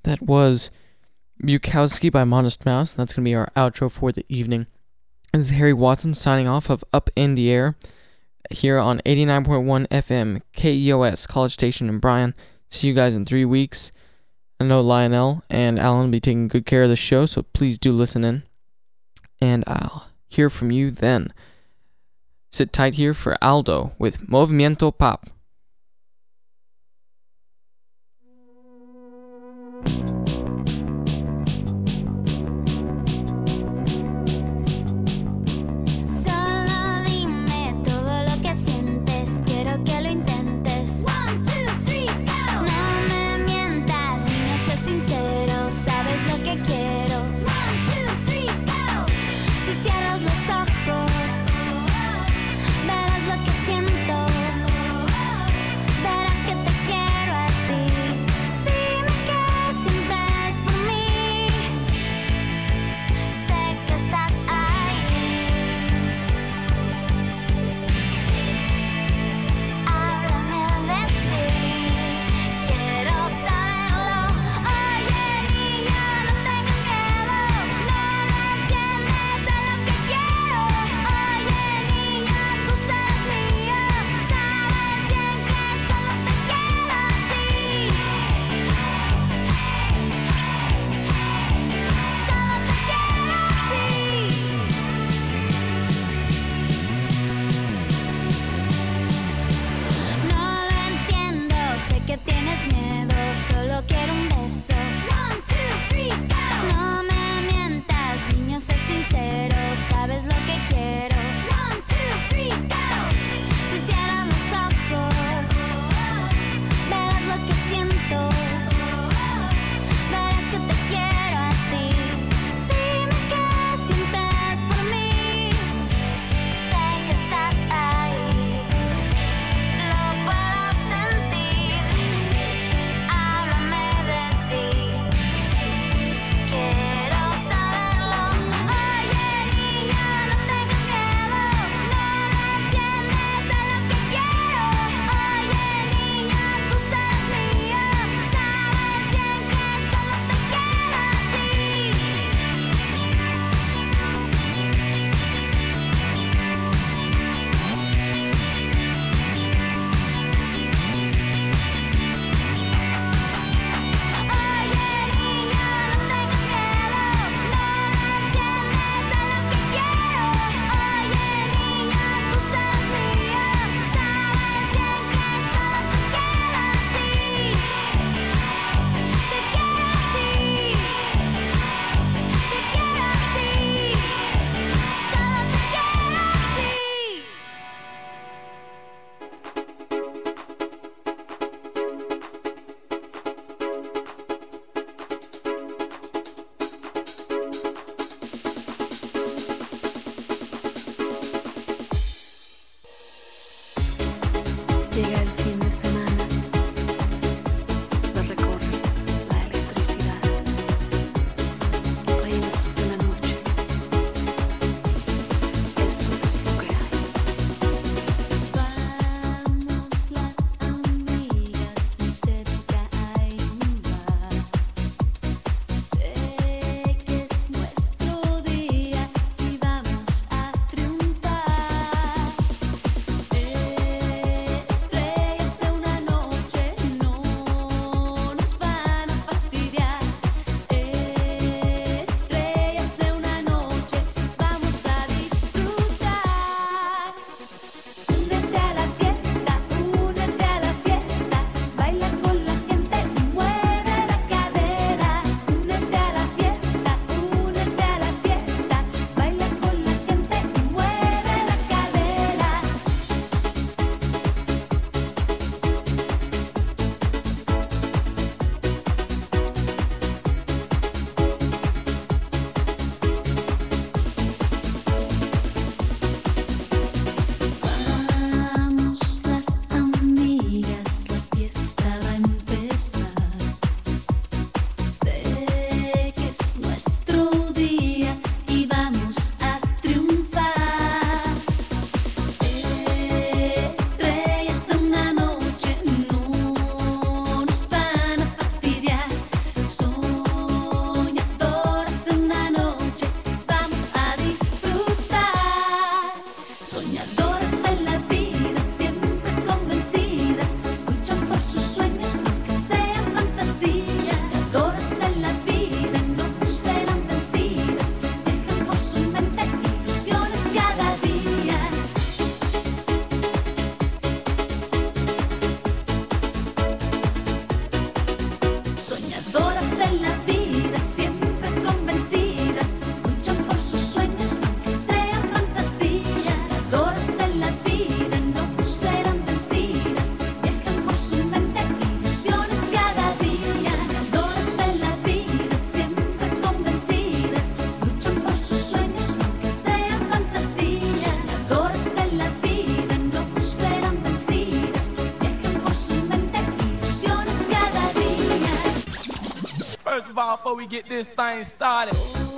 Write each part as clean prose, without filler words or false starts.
That was Bukowski by Modest Mouse. That's going to be our outro for the evening. This is Harry Watson signing off of Up in the Air here on 89.1 FM KEOS College Station in Bryan. See you guys in 3 weeks. I know Lionel and Alan will be taking good care of the show, so please do listen in. And I'll hear from you then. Sit tight here for Aldo with Movimiento Pop. Cierras los ojos, verás lo que siento. of all, before we get this thing started.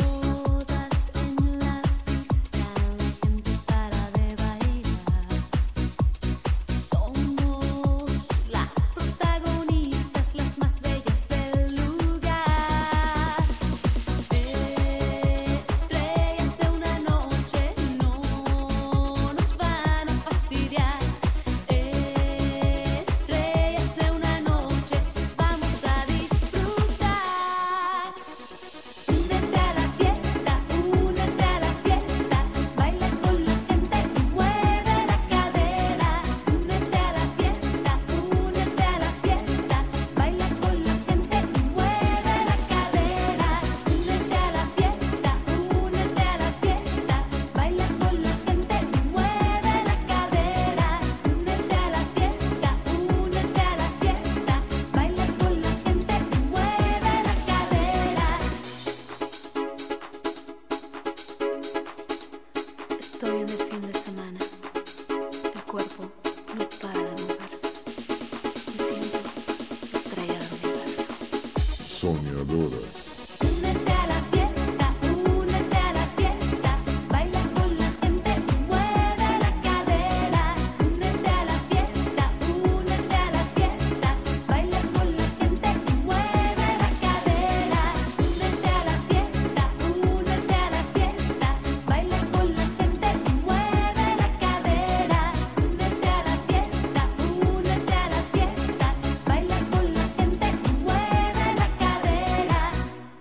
Soñadoras. Únete a la fiesta, únete a la fiesta, baila con la gente, mueve la cadera. Únete a la fiesta, únete a la fiesta, baila con la gente, mueve la cadera. Únete a la fiesta, únete a la fiesta, baila con la gente, mueve la cadera. Únete a la fiesta, únete a la fiesta, baila con la gente, mueve la cadera.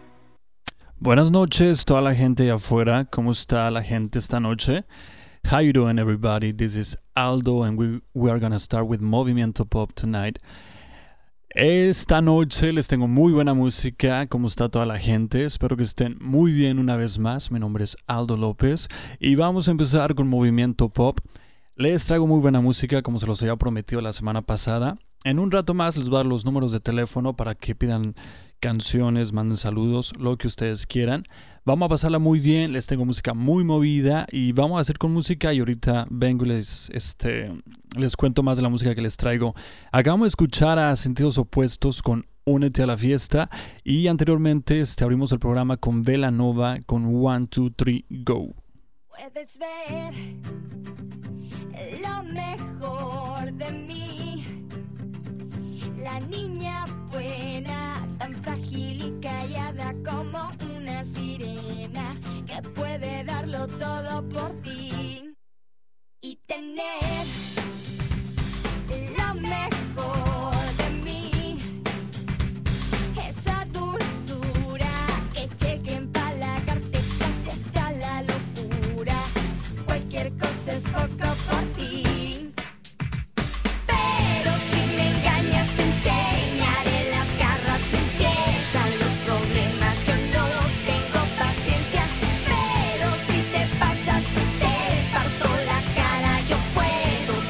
Buenas noches, toda la gente allá afuera. ¿Cómo está la gente esta noche? How you doing, everybody? This is Aldo, and we are gonna start with Movimiento Pop tonight. Esta noche les tengo muy buena música. ¿Cómo está toda la gente? Espero que estén muy bien una vez más. Mi nombre es Aldo López y vamos a empezar con Movimiento Pop. Les traigo muy buena música, como se los había prometido la semana pasada. En un rato más les voy a dar los números de teléfono para que pidan canciones, manden saludos, lo que ustedes quieran. Vamos a pasarla muy bien, les tengo música muy movida y vamos a hacer con música y ahorita vengo y les cuento más de la música que les traigo. Acabamos de escuchar a Sentidos Opuestos con Únete a la Fiesta y anteriormente abrimos el programa con Vela Nova con 1, 2, 3, Go. Puedes ver lo mejor de mí, la niña buena, tan frágil y callada como una sirena, que puede darlo todo por ti y tener lo mejor de mí, esa dulzura que llegue a empalagarte casi hasta la locura. Cualquier cosa es poco por ti. Pero si me engañas te enseñaré las garras, empiezan los problemas, yo no tengo paciencia. Pero si te pasas te parto la cara, yo puedo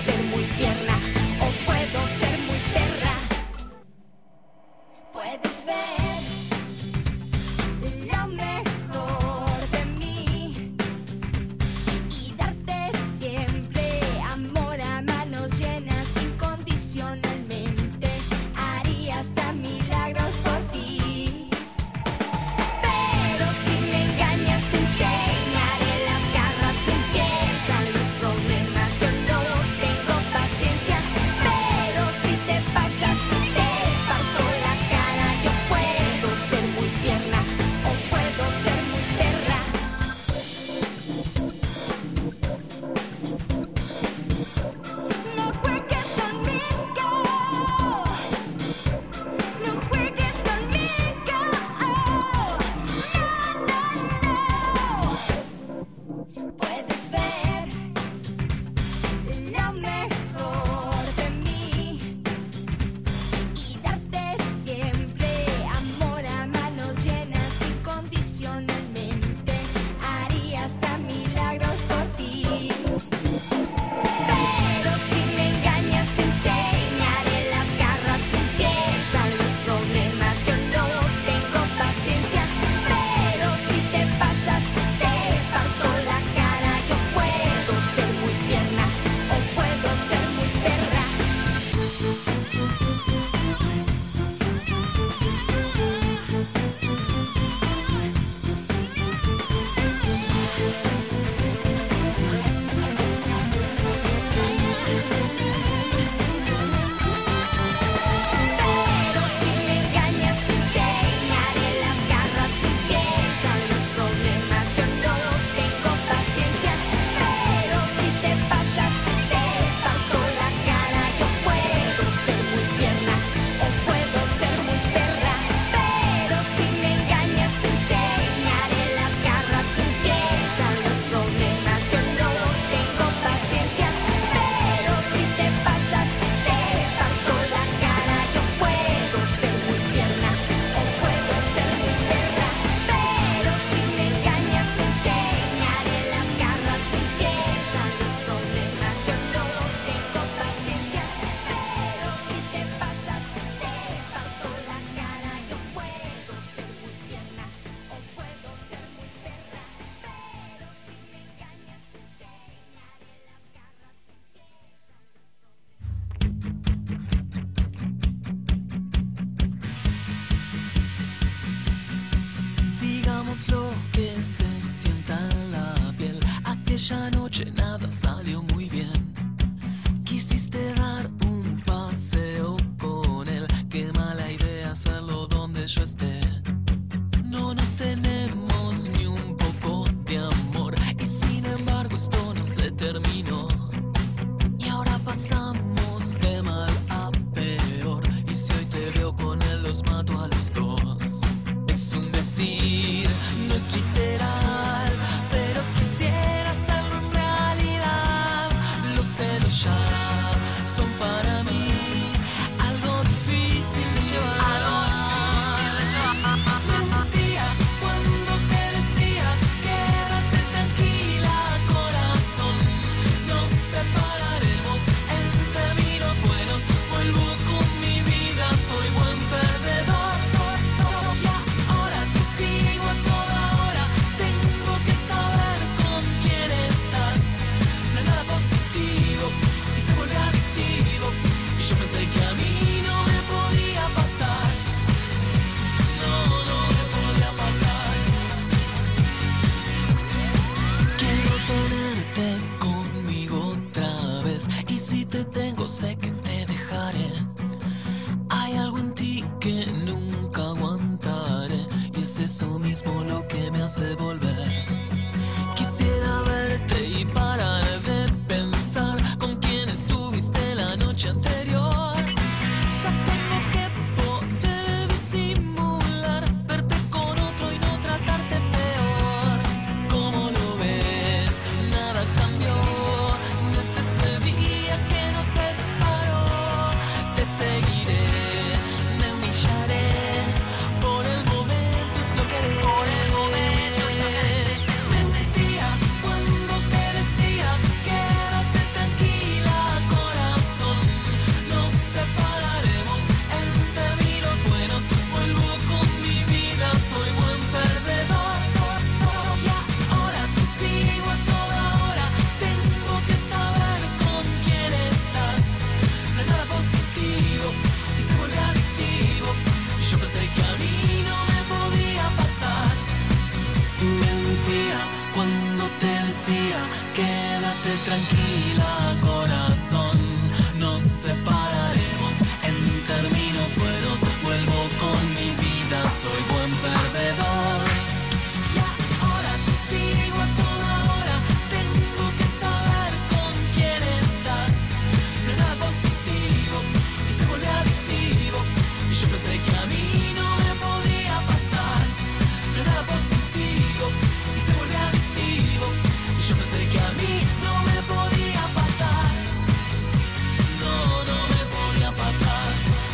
que nunca aguantaré y es eso mismo lo que me hace volver. Quisiera verte y parar de pensar con quién estuviste la noche anterior. Ya tengo que poder disimular, verte con otro y no tratarte peor. ¿Cómo lo ves? Nada cambió desde ese día que nos separó. Te seguiré, me humillaré, por el momento es lo que haré. Por el momento mentía cuando te decía quédate tranquila, corazón. Nos separaremos en términos buenos. Vuelvo con mi vida, soy buen perdedor. Y ahora te sigo a toda hora. Tengo que saber con quién estás. No es nada positivo y se vuelve adictivo. Y yo pensé que a mí no me podía pasar. Mentía cuando te decía quédate tranquila, corazón. Nos separaremos en términos buenos. Vuelvo con mi vida, soy buen perdedor. Y ahora te sigo a toda hora. Tengo que saber con quién estás. No es nada positivo y se vuelve adictivo. Y yo pensé que a mí no me podía pasar. No es nada positivo y se vuelve adictivo. Y yo pensé que a mí no me podía pasar. No, no me podía pasar.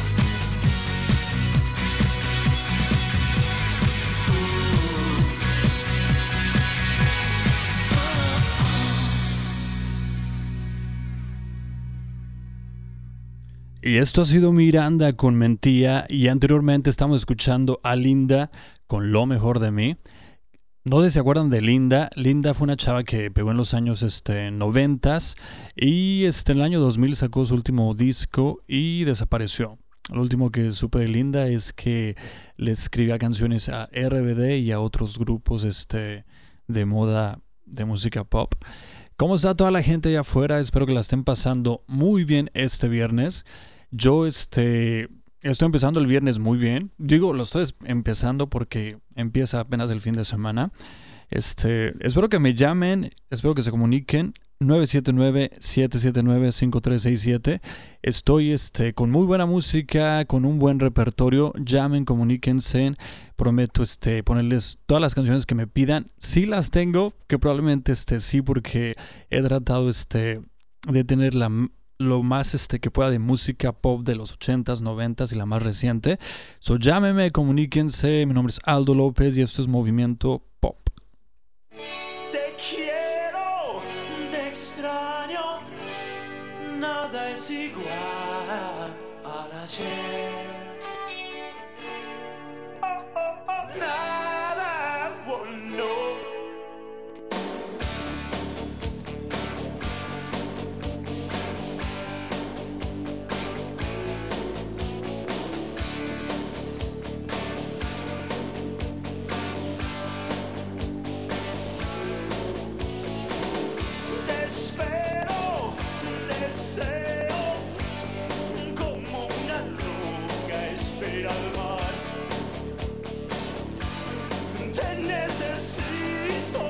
Y esto ha sido Miranda con Mentía, y anteriormente estamos escuchando a Linda con Lo Mejor de Mí. No sé si se acuerdan de Linda. Linda fue una chava que pegó en los años 90s y en el año 2000 sacó su último disco y desapareció. Lo último que supe de Linda es que le escribía canciones a RBD y a otros grupos de moda de música pop. ¿Cómo está toda la gente allá afuera? Espero que la estén pasando muy bien este viernes. Yo estoy empezando el viernes muy bien. Digo, lo estoy empezando porque empieza apenas el fin de semana. Espero que me llamen, espero que se comuniquen. 979-779-5367. Estoy con muy buena música, con un buen repertorio. Llamen, comuníquense. Prometo ponerles todas las canciones que me pidan. Sí las tengo, que probablemente sí, porque he tratado de tener lo más que pueda de música pop de los 80s, 90s y la más reciente. So llámenme, comuníquense. Mi nombre es Aldo López y esto es Movimiento Pop. Te quiero, te extraño, nada es igual al ayer. Oh, oh, oh, nada, oh, no. Te espero, deseo, como una roca espera al mar. Te necesito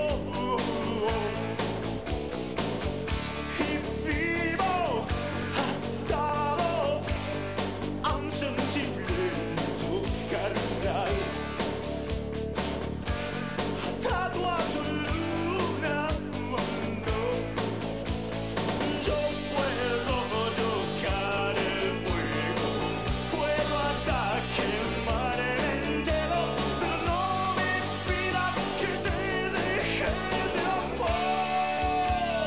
y vivo atado a un sentimiento carnal, atado a tu luna. Yo puedo tocar el fuego, puedo hasta quemar el dedo, pero no me pidas que te deje de amar.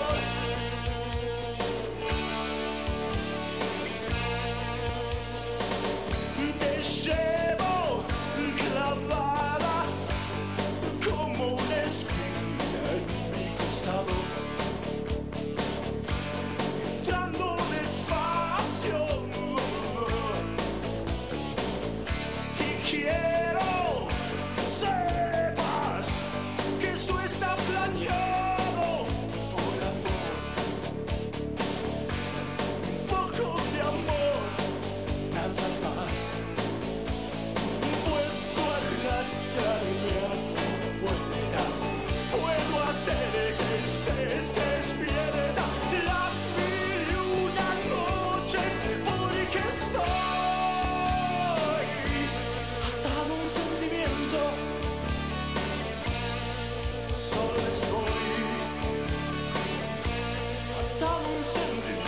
Te llevo clavada como una espina en mi costado, entrando despacio, y quiero que sepas que esto está planeado por amor, un poco de amor, nada más. estarme pueda. Puedo hacer que estés despierta las mil y una noches, porque estoy atado a un sentimiento. Solo estoy atado a un sentimiento.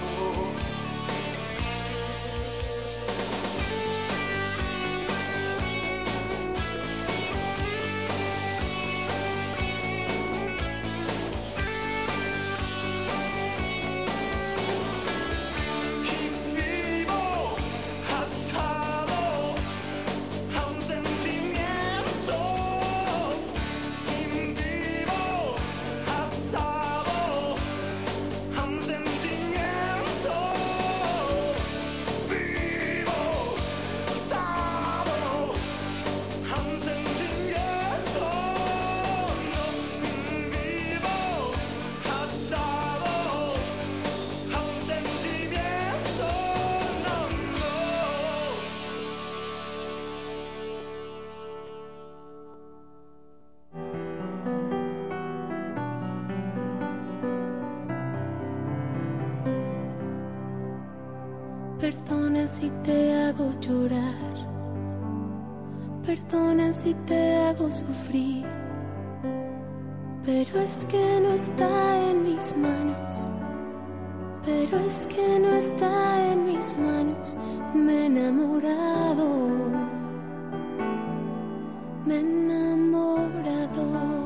Perdona si te hago llorar, perdona si te hago sufrir, pero es que no está en mis manos, pero es que no está en mis manos. Me he enamorado, me he enamorado,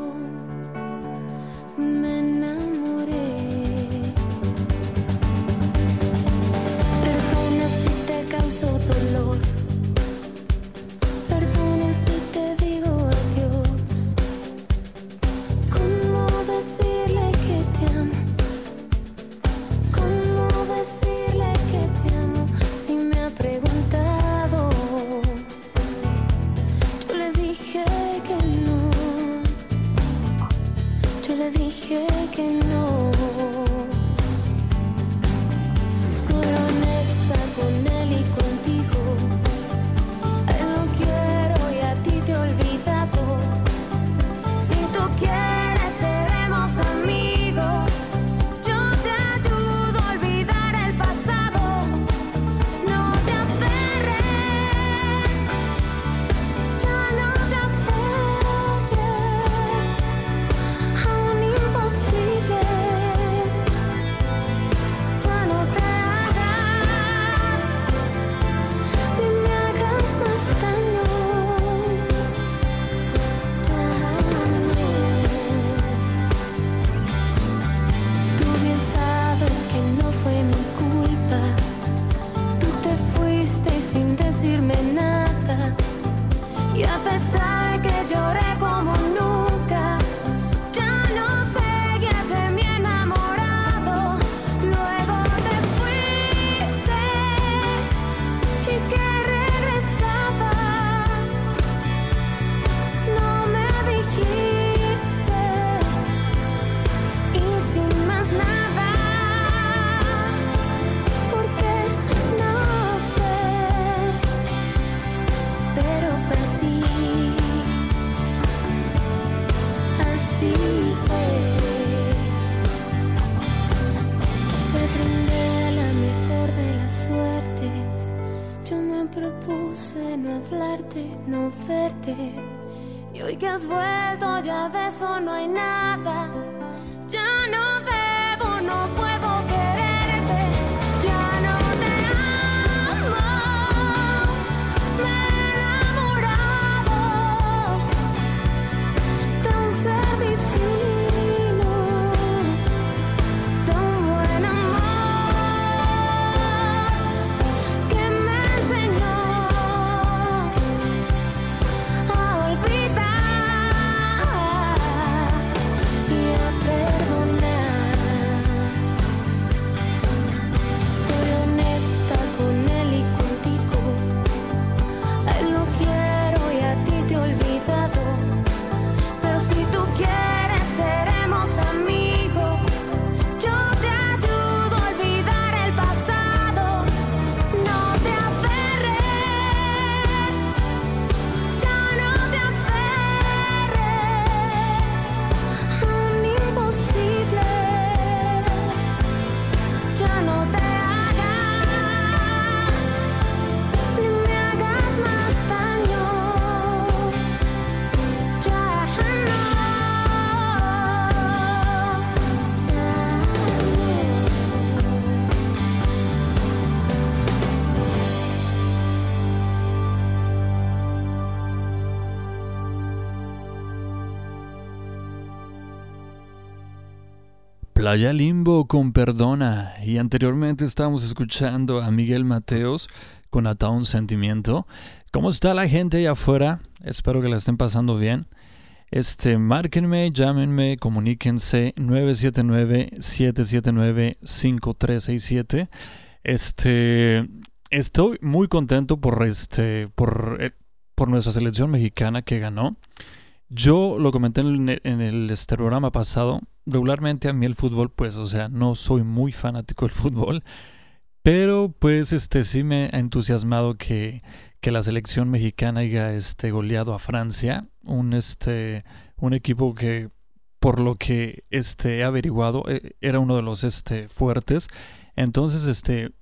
me enamoré. Perdona si te causo dolor, perdona si te digo adiós. ¿Cómo decirle que te amo? ¿Cómo decirle que te amo si me ha preguntado? Yo le dije que no, yo le dije que no. Soy honesta con él y contigo. A él no quiero y a ti te he olvidado. Si tú quieres seremos amigos. Yo te ayudo a olvidar el pasado. No te aferres, ya no te aferres a un imposible. Ya no te hagas ni me hagas más daño. Ya no. Tú bien sabes que no fue mi culpa. Tú te fuiste sin decirme nada. Y a pesar que lloré como nunca, ya no seguías de mi enamorado. Luego te fuiste y que regresabas. No me dijiste y sin más nada, porque no sé, pero fue así, así fue. Te brindé la mejor de las suertes. Yo me propuse no hablarte, no verte. Y hoy que has vuelto ya de eso no hay nada. Ya no debo, no puedo quererte. Ya no te amo. Me he enamorado de un ser divino, de un buen amor que me enseñó a olvidar y a perdonar. Playa Limbo con Perdona. Y anteriormente estábamos escuchando a Miguel Mateos con Atado a un Sentimiento. ¿Cómo está la gente allá afuera? Espero que la estén pasando bien. Márquenme, llámenme, comuníquense 979-779-5367. Estoy muy contento por nuestra selección mexicana que ganó. Yo lo comenté en el programa pasado. Regularmente a mí el fútbol, pues, o sea, no soy muy fanático del fútbol, pero pues sí me ha entusiasmado que la selección mexicana haya goleado a Francia, un equipo que, por lo que he averiguado, era uno de los fuertes. Entonces,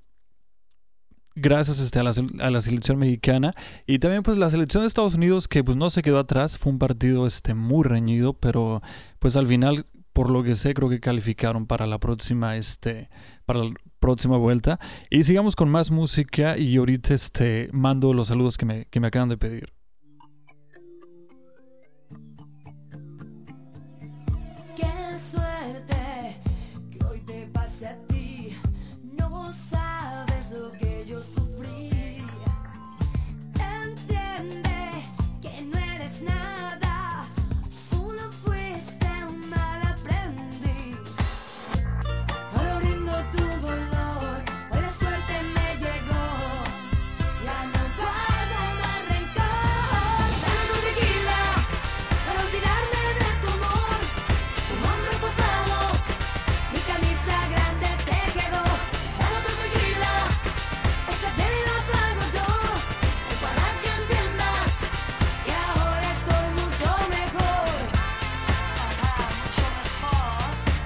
gracias a la selección mexicana y también pues la selección de Estados Unidos, que pues no se quedó atrás. Fue un partido muy reñido, pero pues al final, por lo que sé, creo que calificaron para la próxima vuelta. Y sigamos con más música y ahorita mando los saludos que me acaban de pedir. Qué suerte que hoy te pase a ti. No sabes lo que yo sufrí. Entiende que no eres nada, solo fuiste un mal aprendiz. Ahora brindo tu dolor, hoy la suerte me llegó. Ya no guardo más rencor. Dame tu tequila para olvidarme de tu amor. Tu nombre pasado, mi camisa grande te quedó. Dame tu tequila, esta te la pago yo. Es para que entiendas que ahora estoy mucho mejor. Mucho mejor.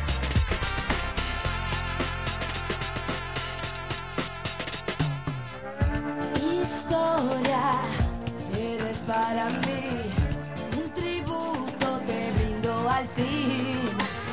Historia, eres para mí un tributo, te brindo al fin.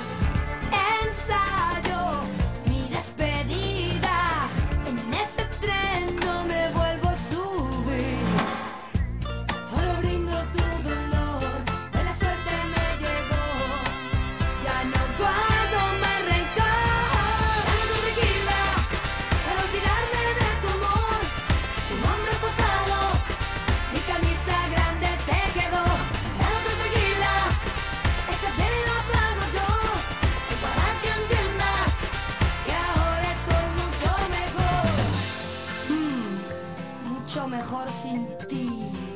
Ensayo mi despedida, en este tren no me vuelvo a subir. Ahora brindo tu dolor, de la suerte me llegó. Ya no guardo más rencor. Dame tu tequila para olvidarme de tu amor. Tu nombre pasado, mi camisa grande te quedó. Dame tu tequila, esta te la pago yo. Es para que entiendas que ahora estoy mucho mejor. Mucho mejor sin ti.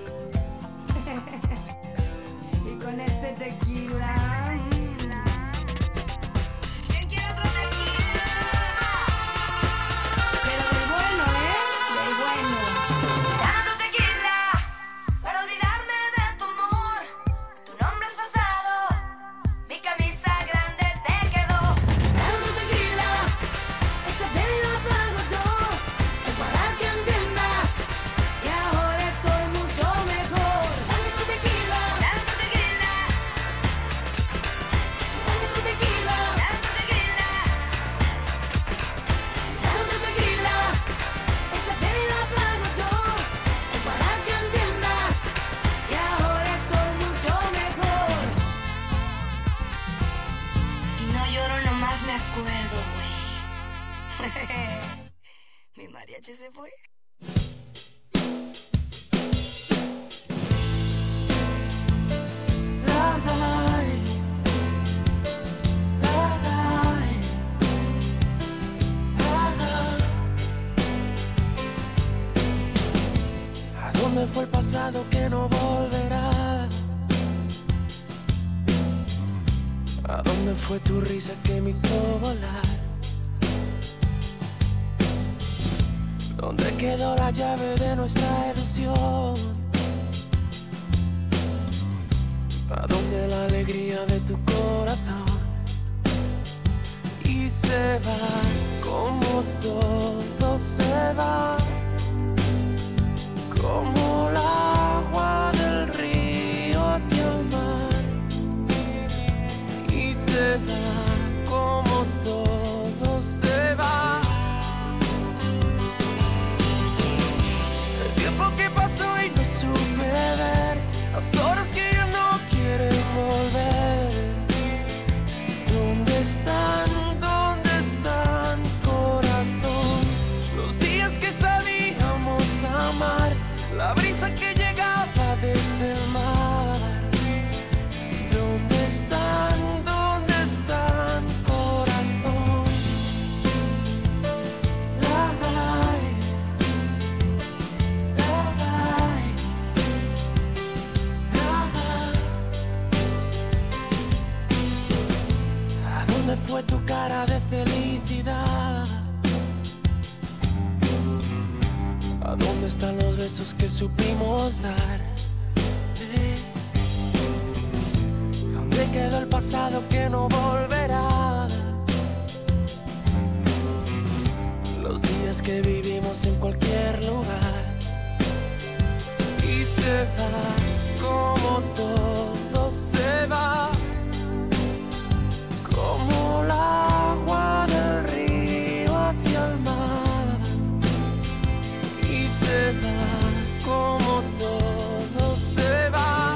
Y con este tequila. ¿Quién quiere otro tequila? Pero del bueno, del bueno. Dame tu tequila para olvidarme de tu amor. Tu nombre es pasado, mi camisa grande te quedó. Dame tu tequila, esta te la pago yo. Es para que entiendas que ahora estoy mucho mejor. Dame tu tequila, dame tu tequila. Dame tu tequila, dame tu tequila. Dame tu tequila, esta te la pago yo. Es para que entiendas que ahora estoy mucho mejor. Si no lloro nomás me acuerdo, güey. Mi mariachi se fue. ¿A dónde fue el pasado que no volverá? ¿A dónde fue tu risa que me hizo volar? ¿Dónde quedó la llave de nuestra ilusión? ¿A dónde la alegría de tu corazón? Y se va como todo se va, como el agua del río hacia el mar. Y se va como todo se va. El tiempo que pasó y no supe ver, las horas que ya no quieren volver. ¿Dónde están? la brisa que llegaba desde el mar. ¿Dónde están? ¿Dónde están, corazón? ¿A dónde fue tu cara de felicidad? ¿A dónde están los besos que supimos dar? ¿Dónde quedó el pasado que no volverá? Los días que vivimos en cualquier lugar. Y se va como todo se va, como el agua del río hacia el mar. Y se va como todo se va.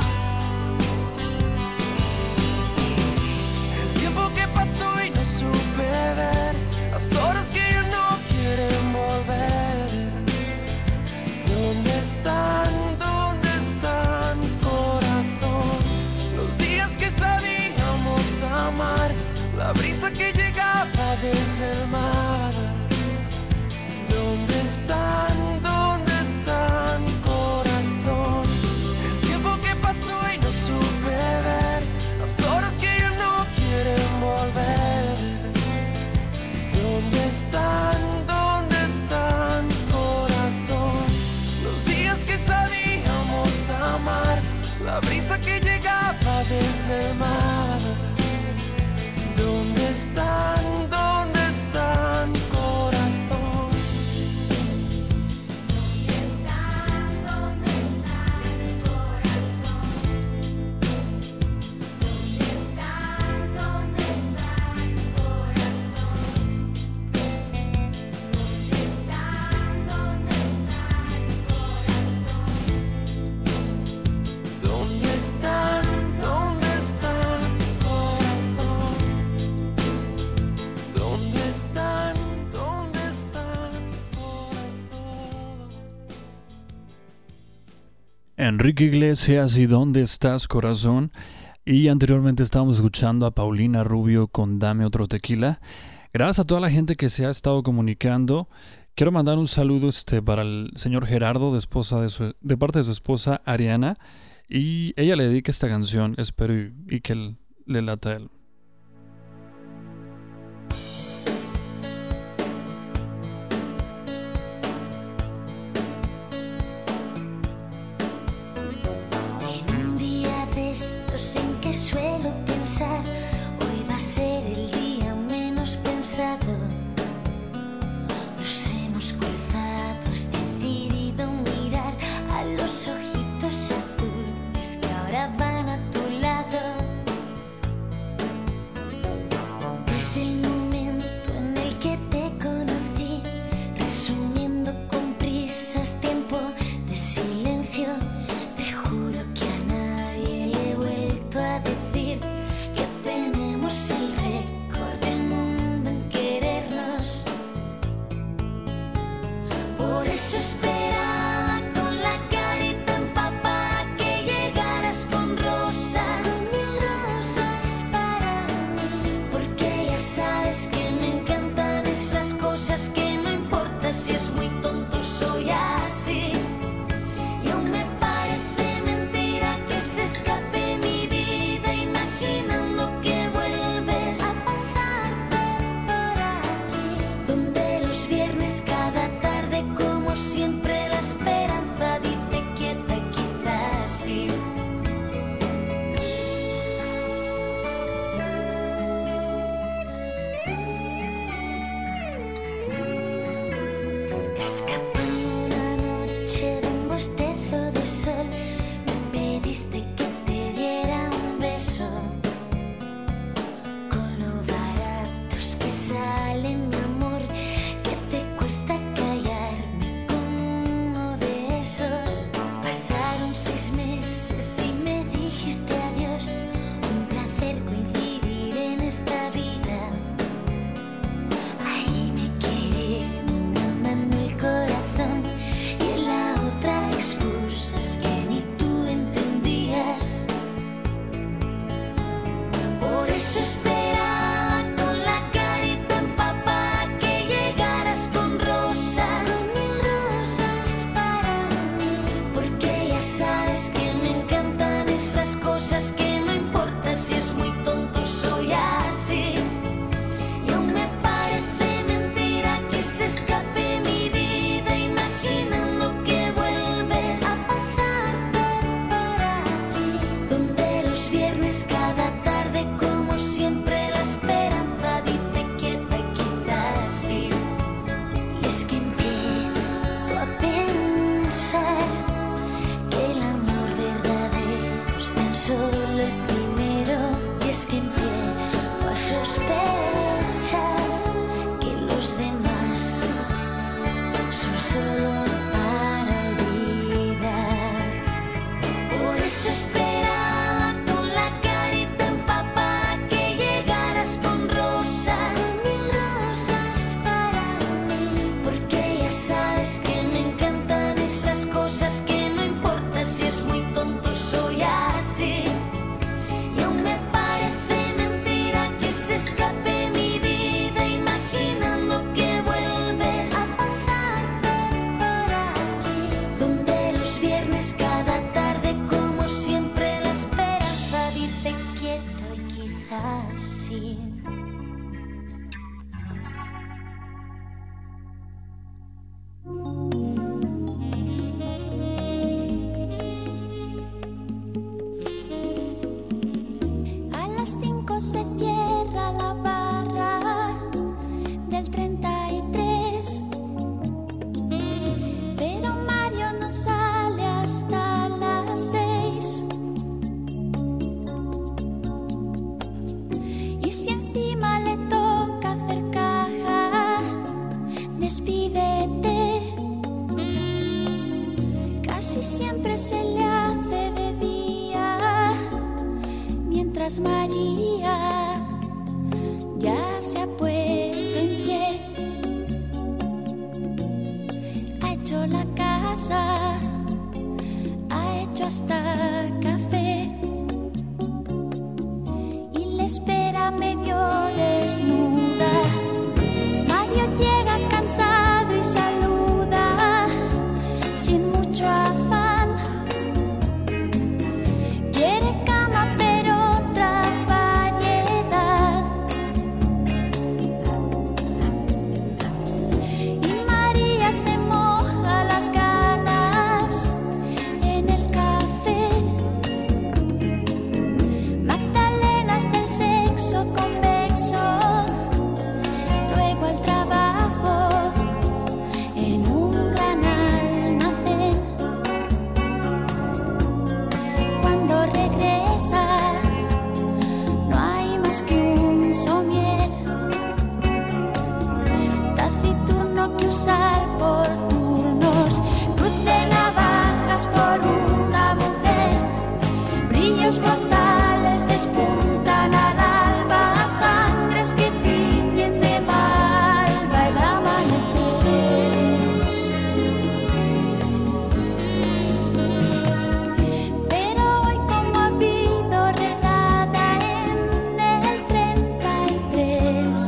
El tiempo que pasó y no supe ver, las horas que ya no quieren volver. ¿Dónde están? ¿Dónde están, corazón? Los días que sabíamos amar, la brisa que llegaba desde el mar. ¿Dónde están? ¿Dónde están, corazón? El tiempo que pasó y no supe ver, las horas que ya no quieren volver. ¿Dónde están? ¿Dónde están, corazón? Los días que sabíamos amar, la brisa que llegaba desde el mar. ¿Dónde están? ¿Dónde están, corazón? ¿Dónde están? ¿Dónde están, corazón? ¿Dónde están? ¿Dónde están, corazón? ¿Dónde están? ¿Dónde están, corazón? ¿Dónde están? ¿Dónde están, corazón? ¿Dónde están? ¿Dónde están, corazón? Enrique Iglesias y ¿Dónde estás, corazón? Y anteriormente estábamos escuchando a Paulina Rubio con Dame otro tequila. Gracias a toda la gente que se ha estado comunicando. Quiero mandar un saludo para el señor Gerardo, de parte de su esposa Ariana. Y ella le dedica esta canción, espero y que le lata a él. En un día de estos en que suelo pensar, hoy va a ser el día menos pensado. Nos hemos cruzado, has decidido mirar a los ojitos azules que ahora van a tu lado. Desde el momento en el que te conocí, resumiendo con prisas tiempo de silencio, te juro que a nadie le he vuelto a decir que te y siempre se le hace de día, mientras María ya se ha puesto en pie. Ha hecho la casa, ha hecho hasta café y le espera medio desnuda. Mario llega cansado y saluda sin mucho afán. Quiere cama pero otra variedad. Y María se moja las ganas en el café. Magdalenas del sexo convexo, luego al trabajo en un gran almacén. Cuando regresa no hay más que un somier, taciturno que usar por turnos, cruz de navajas por una mujer, brillos mortales despuntan al alba, sangres que tiñen de malva el amanecer. Pero hoy como ha habido redada en el 33,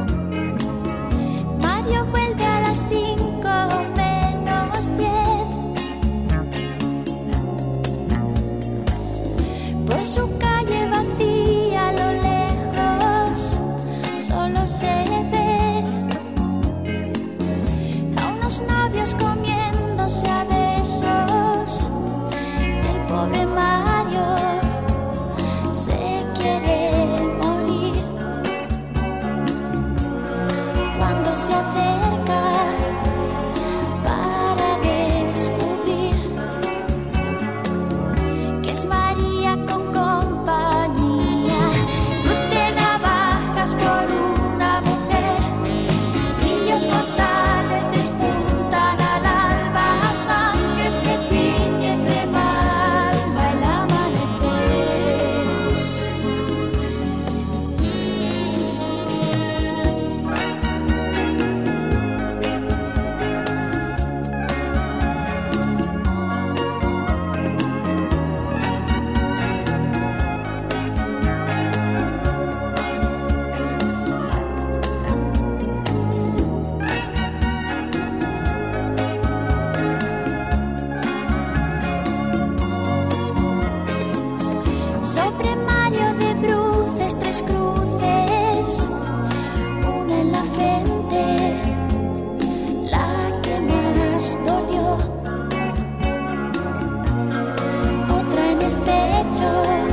Mario vuelve a las 5 menos 10. Por su calle vacía a lo lejos solo se ve a unos novios comiéndose a besos. El pobre Mario se quiere morir cuando se acerca para descubrir que es María con compañía. Cruz de navajas por una mujer, brillos mortales despuntan al alba, sangres que tiñen de malva el amanecer. Sobre Mario de bruces, 3 cruces, una en la frente, la que más dolió, otra en el pecho,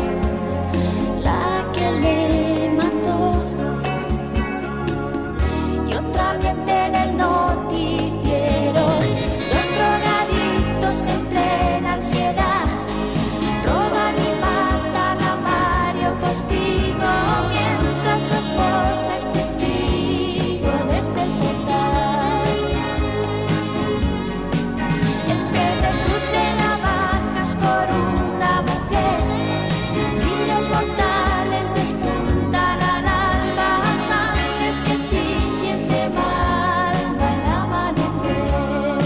la que le mató, y otra ambiente en el noticiero, 2 drogadictos en plena ansiedad, roban y matan a Mario Postigo, mientras su esposa es testigo desde el portal. En vez de cruz de navajas por una mujer, brillos mortales despuntan al alba, sangres que tiñen de malva el amanecer.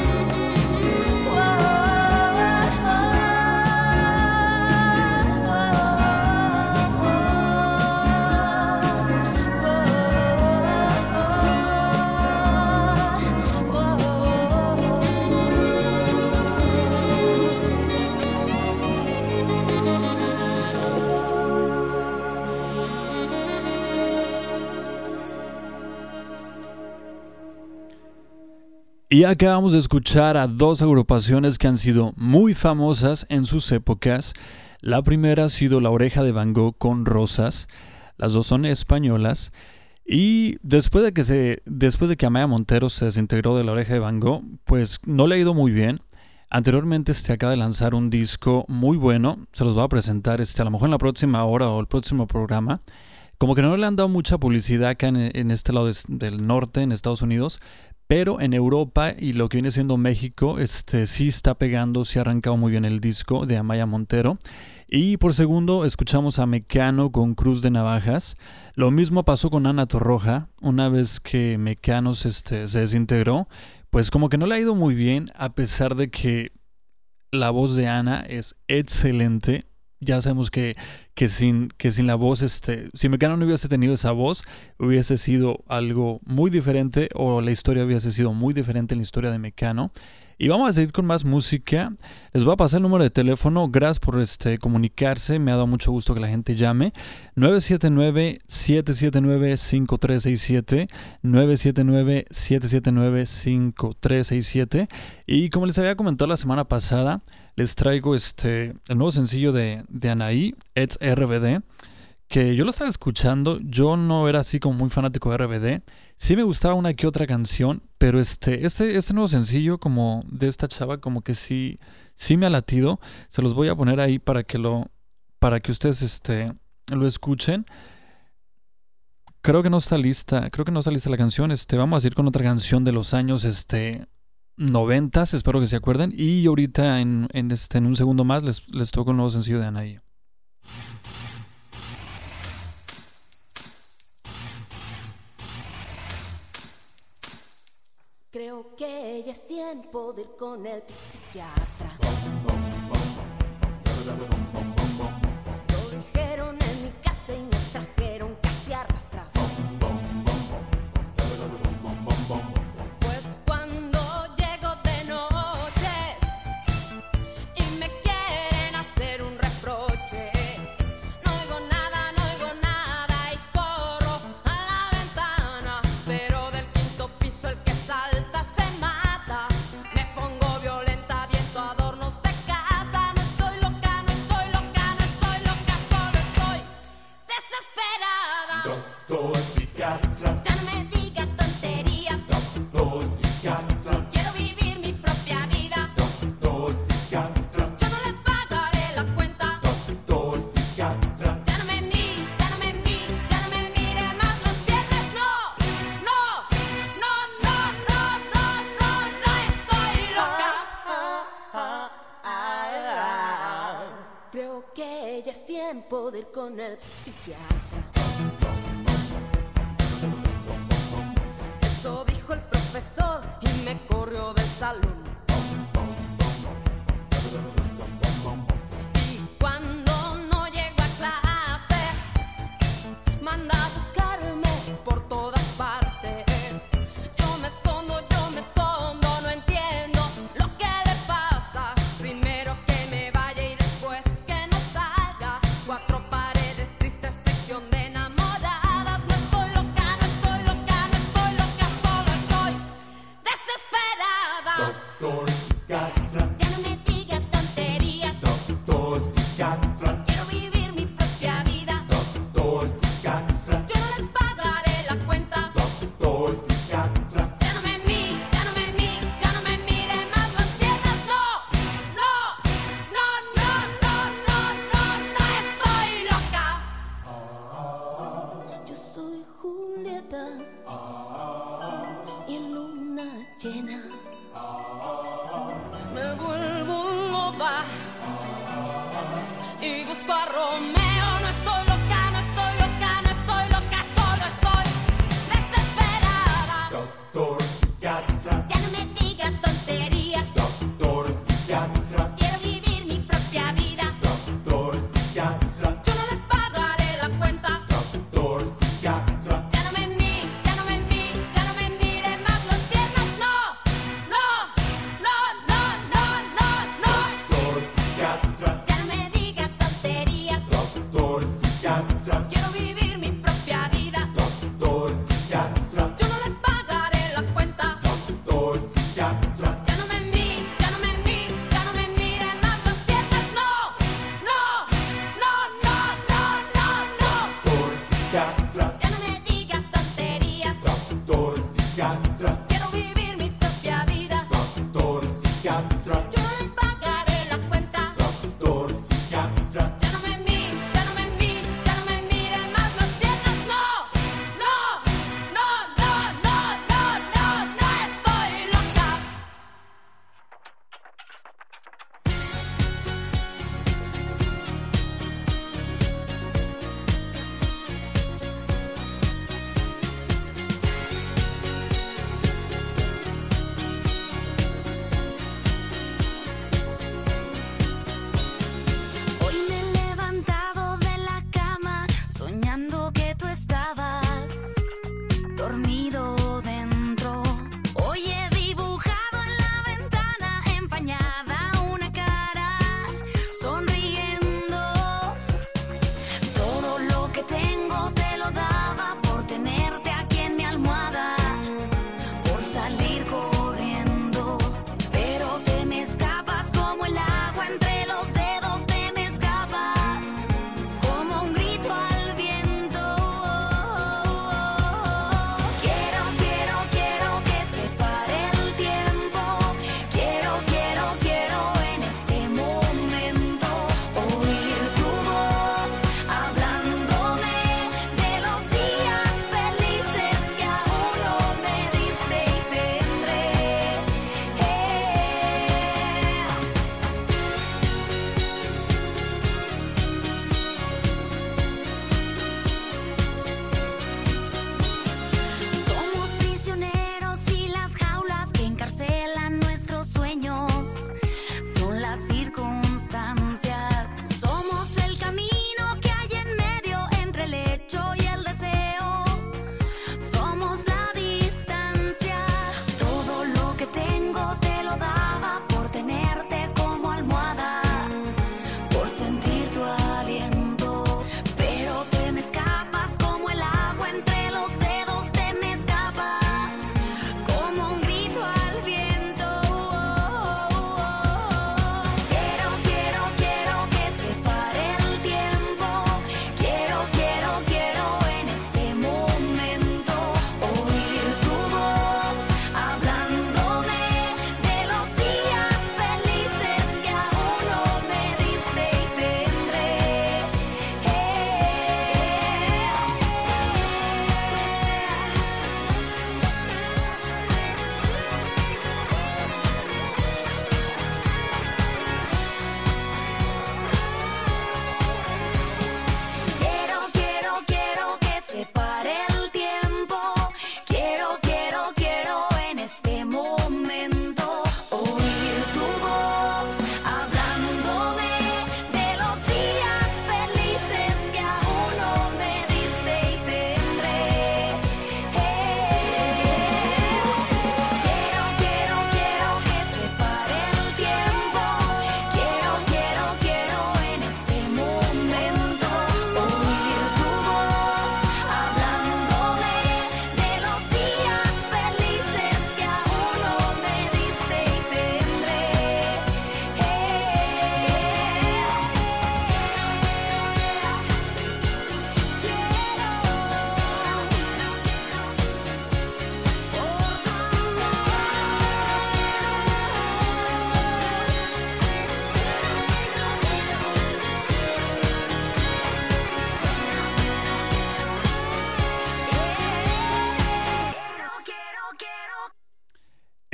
Y acabamos de escuchar a 2 agrupaciones que han sido muy famosas en sus épocas. La primera ha sido La Oreja de Van Gogh con Rosas. Las 2 son españolas. Y después de que Amaya Montero se desintegró de La Oreja de Van Gogh, pues no le ha ido muy bien. Anteriormente acaba de lanzar un disco muy bueno. Se los voy a presentar a lo mejor en la próxima hora o el próximo programa. como que no le han dado mucha publicidad acá en este lado del norte, en Estados Unidos, pero en Europa y lo que viene siendo México, sí está pegando, sí ha arrancado muy bien el disco de Amaya Montero. Y por segundo escuchamos a Mecano con Cruz de Navajas. Lo mismo pasó con Ana Torroja. Una vez que Mecano se desintegró, pues como que no le ha ido muy bien, a pesar de que la voz de Ana es excelente. Ya sabemos que sin la voz, si Mecano no hubiese tenido esa voz, hubiese sido algo muy diferente, o la historia hubiese sido muy diferente en la historia de Mecano. Y vamos a seguir con más música. Les voy a pasar el número de teléfono. Gracias por comunicarse. Me ha dado mucho gusto que la gente llame. 979-779-5367. 979-779-5367. Y como les había comentado la semana pasada, les traigo el nuevo sencillo de Anaí, It's RBD, que yo lo estaba escuchando. Yo no era así como muy fanático de RBD. Sí me gustaba una que otra canción, pero este nuevo sencillo como de esta chava como que sí me ha latido. Se los voy a poner ahí para que ustedes lo escuchen. Creo que no está lista la canción. Vamos a ir con otra canción de los años 90s, espero que se acuerden. Y ahorita en un segundo más les toco el nuevo sencillo de Anaí. Creo que ya es tiempo de ir con el psiquiatra. Lo dijeron en mi casa y me trajeron casi arrastras. Pues cuando llego de noche y me quieren hacer un reproche, no oigo nada y corro a la ventana, pero del quinto piso el que salta se mata. Me pongo violenta, viento adornos de casa. No estoy loca, solo estoy desesperada. Doctor psiquiatra, Ya no me diga tonterías, doctor psiquiatra, quiero vivir mi propia vida. doctor psiquiatra, Yo no le pagaré la cuenta. doctor psiquiatra, Ya no me mire más los viernes. No estoy loca. Creo que ya es tiempo de ir con el psiquiatra. Eso dijo el profesor y me corrió del salón. Y cuando no llego a clases, manda a buscarme por todas partes. Yo me escondo, no entiendo lo que le pasa. Primero que me vaya y después que no salga. 4 paredes, tristes, prisión de enamoradas. No estoy loca, solo estoy desesperada. doctor psiquiatra, Ya no me diga tonterías, doctor psiquiatra, quiero vivir mi propia vida. doctor psiquiatra, Yo no le pagaré la cuenta. doctor psiquiatra, Ya no me mire más las piernas. No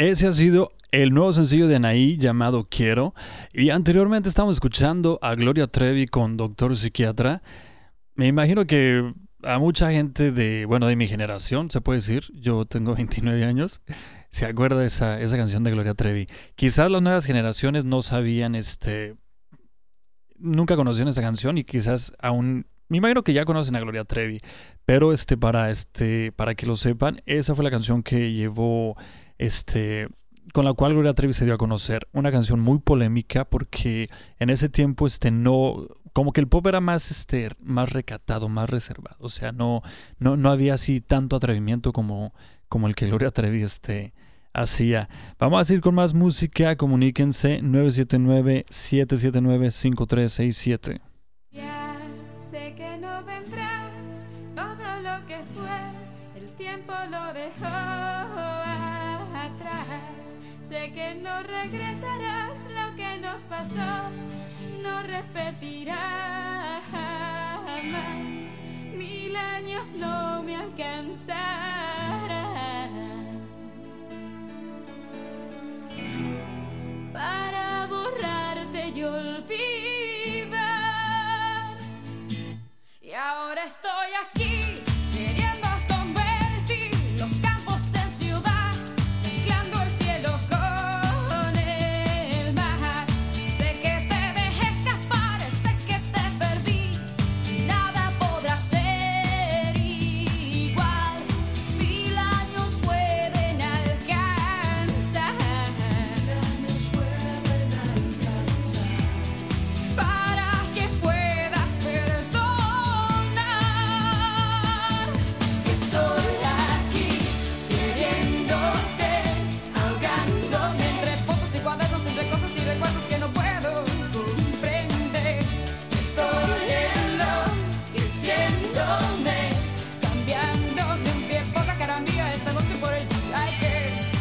ese ha sido el nuevo sencillo de Anaí llamado Quiero. Y anteriormente estábamos escuchando a Gloria Trevi con Doctor Psiquiatra. Me imagino que a mucha gente de mi generación, se puede decir, yo tengo 29 años, se acuerda de esa canción de Gloria Trevi. Quizás las nuevas generaciones no sabían, nunca conocieron esa canción y quizás aún, me imagino que ya conocen a Gloria Trevi, pero para que lo sepan, esa fue la canción que llevó, con la cual Gloria Trevi se dio a conocer. Una canción muy polémica porque en ese tiempo, no, como que el pop era más, más recatado, más reservado. O sea, no había así tanto atrevimiento como el que Gloria Trevi, hacía. Vamos a seguir con más música. Comuníquense 979-779-5367. Ya sé que no vendrás, todo lo que fue, el tiempo lo dejó atrás. Sé que no regresarás, lo que nos pasó no repetirá jamás. 1000 años no me alcanzarán para borrarte y olvidar. Y ahora estoy aquí queriendo convertir los campos en ciudad, mezclando el cielo con el mar. Sé que te dejé escapar, sé que te perdí y nada podrá ser igual. 1000 años pueden alcanzar para que puedas perdonar. Estoy aquí queriéndote, ahogándome entre fotos y cuadernos, entre cosas y recuerdos que no puedo comprender. Estoy enloqueciéndome, cambiándome un pie por la cara mía esta noche por el día que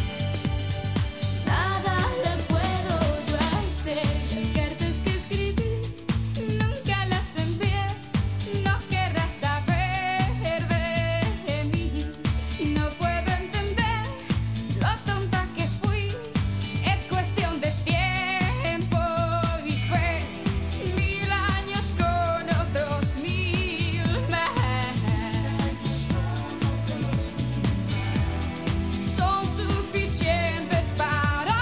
nada le puedo yo hacer. Las cartas que escribí nunca las envié, no querrás saber de mí. Y no puedo entender lo tonta que fui, es cuestión de tiempo y fe. 1000 años con otros 1000 más son suficientes para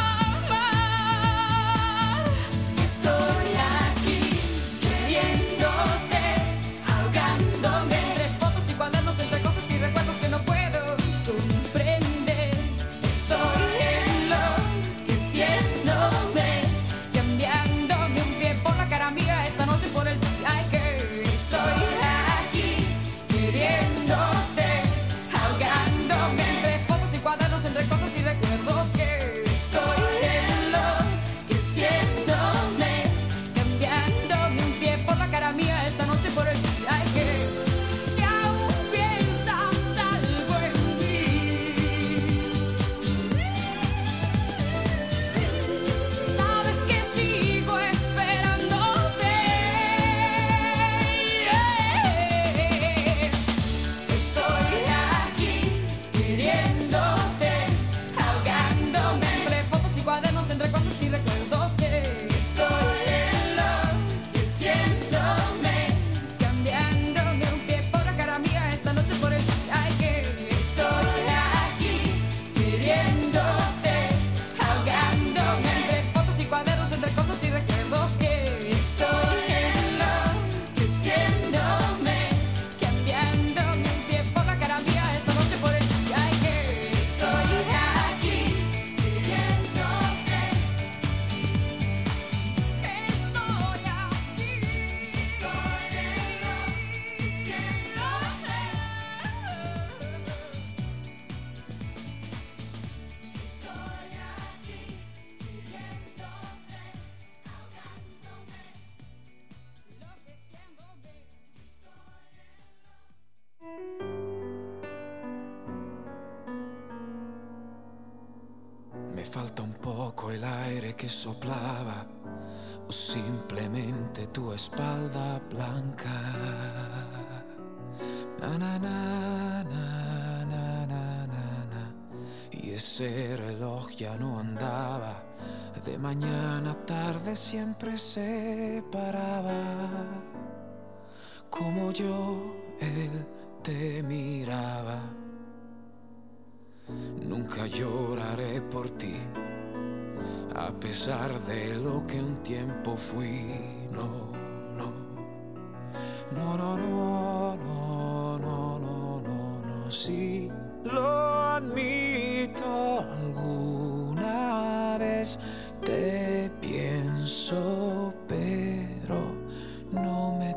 amar. Estoy aquí queriéndote, ahogándome entre fotos y cuadernos, entre cosas y recuerdos que no puedo comprender. Estoy enloqueciéndome, cambiándome un pie por la cara mía esta noche por el día que estoy aquí queriéndote, ahogándome entre fotos y cuadernos, entre cosas y recuerdos que estoy enloqueciéndome, cambiándome un pie por la cara mía esta noche por el día que si aún piensas algo en mí, sabes que sigo esperándote. Estoy aquí queriéndote, ahogándome entre fotos y cuadernos, entre cosas y recuerdos que estoy enloqueciéndome, cambiándome un pie por la cara mía esta noche por el día que estoy aquí queriéndote, ahogándome entre fotos y cuadernos, entre cosas y recuerdos que estoy enloqueciéndome, cambiándome un pie por la cara mía esta noche por el día que estoy aquí queriéndote. Estoy aquí, estoy enloqueciéndome. Estoy aquí queriéndote, ahogándome, enloqueciéndome. Me falta un poco el aire que soplaba o simplemente tu espalda blanca. Na, na, na, na, na, na, na, na. Y ese reloj ya no andaba. De mañana a tarde siempre se paraba. Como yo, él te miraba. Nunca lloraré por ti, a pesar de lo que un tiempo fui. No, no, no, no, no, no, no, no, no, no. Sí, lo admito, alguna vez te pienso, pero no me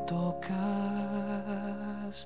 tocas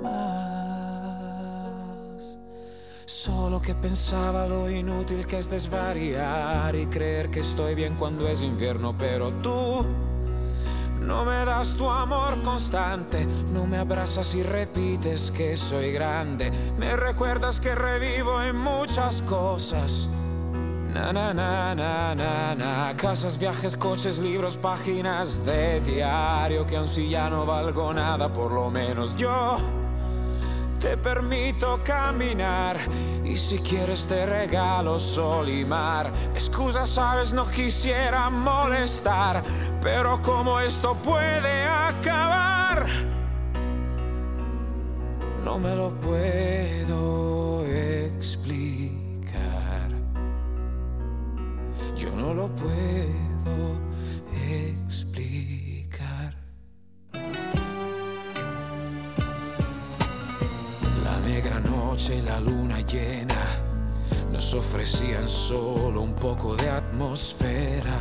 más. Solo que pensaba lo inútil que es desvariar y creer que estoy bien cuando es invierno, pero tú no me das tu amor constante, no me abrazas y repites que soy grande, me recuerdas que revivo en muchas cosas. Na, na, na, na, na, na. Casas, viajes, coches, libros, páginas de diario, que aun si ya no valgo nada, por lo menos yo te permito caminar. Y si quieres te regalo sol y mar. Excusa, sabes, no quisiera molestar, pero ¿cómo esto puede acabar? No me lo puedo explicar. Yo no lo puedo explicar. La negra noche y la luna llena nos ofrecían solo un poco de atmósfera.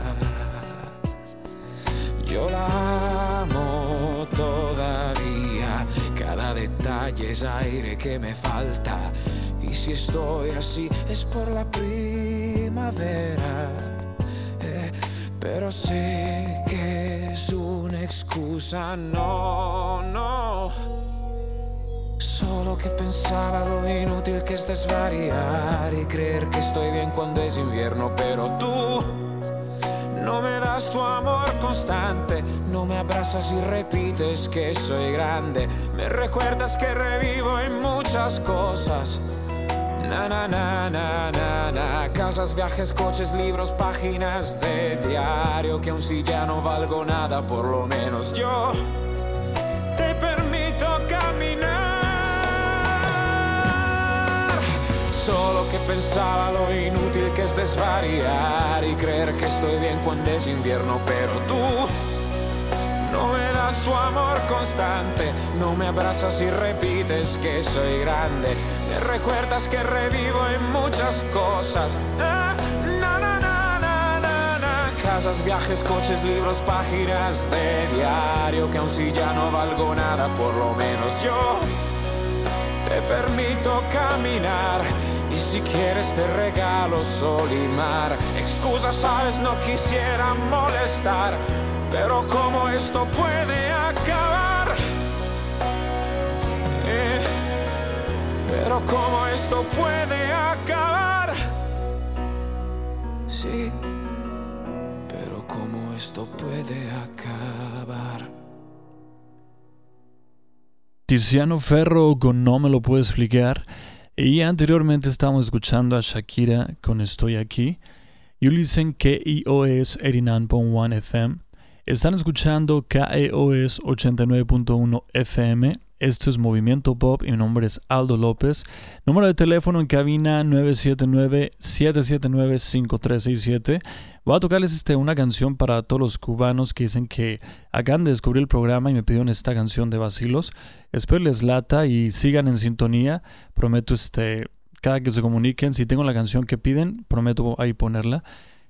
Yo la amo todavía, cada detalle es aire que me falta. Y si estoy así es por la primavera, pero sé que es una excusa, no, no. Solo que pensaba lo inútil que es desvariar y creer que estoy bien cuando es invierno, pero tú no me das tu amor constante, no me abrazas y repites que soy grande, me recuerdas que revivo en muchas cosas. Na, na, na, na, na, na. Casas, viajes, coches, libros, páginas de diario, que aun si ya no valgo nada, por lo menos yo te permito caminar. Solo que pensaba lo inútil que es desvariar y creer que estoy bien cuando es invierno, pero tú no me das tu amor constante, no me abrazas y repites que soy grande, me recuerdas que revivo en muchas cosas. Na, na, na, na, na, na. Casas, viajes, coches, libros, páginas de diario, que aun si ya no valgo nada, por lo menos yo te permito caminar. Y si quieres te regalo sol y mar. Excusa, sabes, no quisiera molestar, pero ¿cómo esto puede acabar? Pero ¿cómo esto puede acabar? Sí, pero ¿cómo esto puede acabar? Tiziano Ferro con No me lo puedo explicar. Y anteriormente estábamos escuchando a Shakira con Estoy aquí. You listen KEOS 89.1 FM. Están escuchando KEOS 89.1 FM. Esto es Movimiento Pop y mi nombre es Aldo López. Número de teléfono en cabina 979-779-5367. Voy a tocarles una canción para todos los cubanos que dicen que acaban de descubrir el programa y me pidieron esta canción de Vacilos. Espero les lata y sigan en sintonía. Prometo cada que se comuniquen, si tengo la canción que piden, prometo ahí ponerla.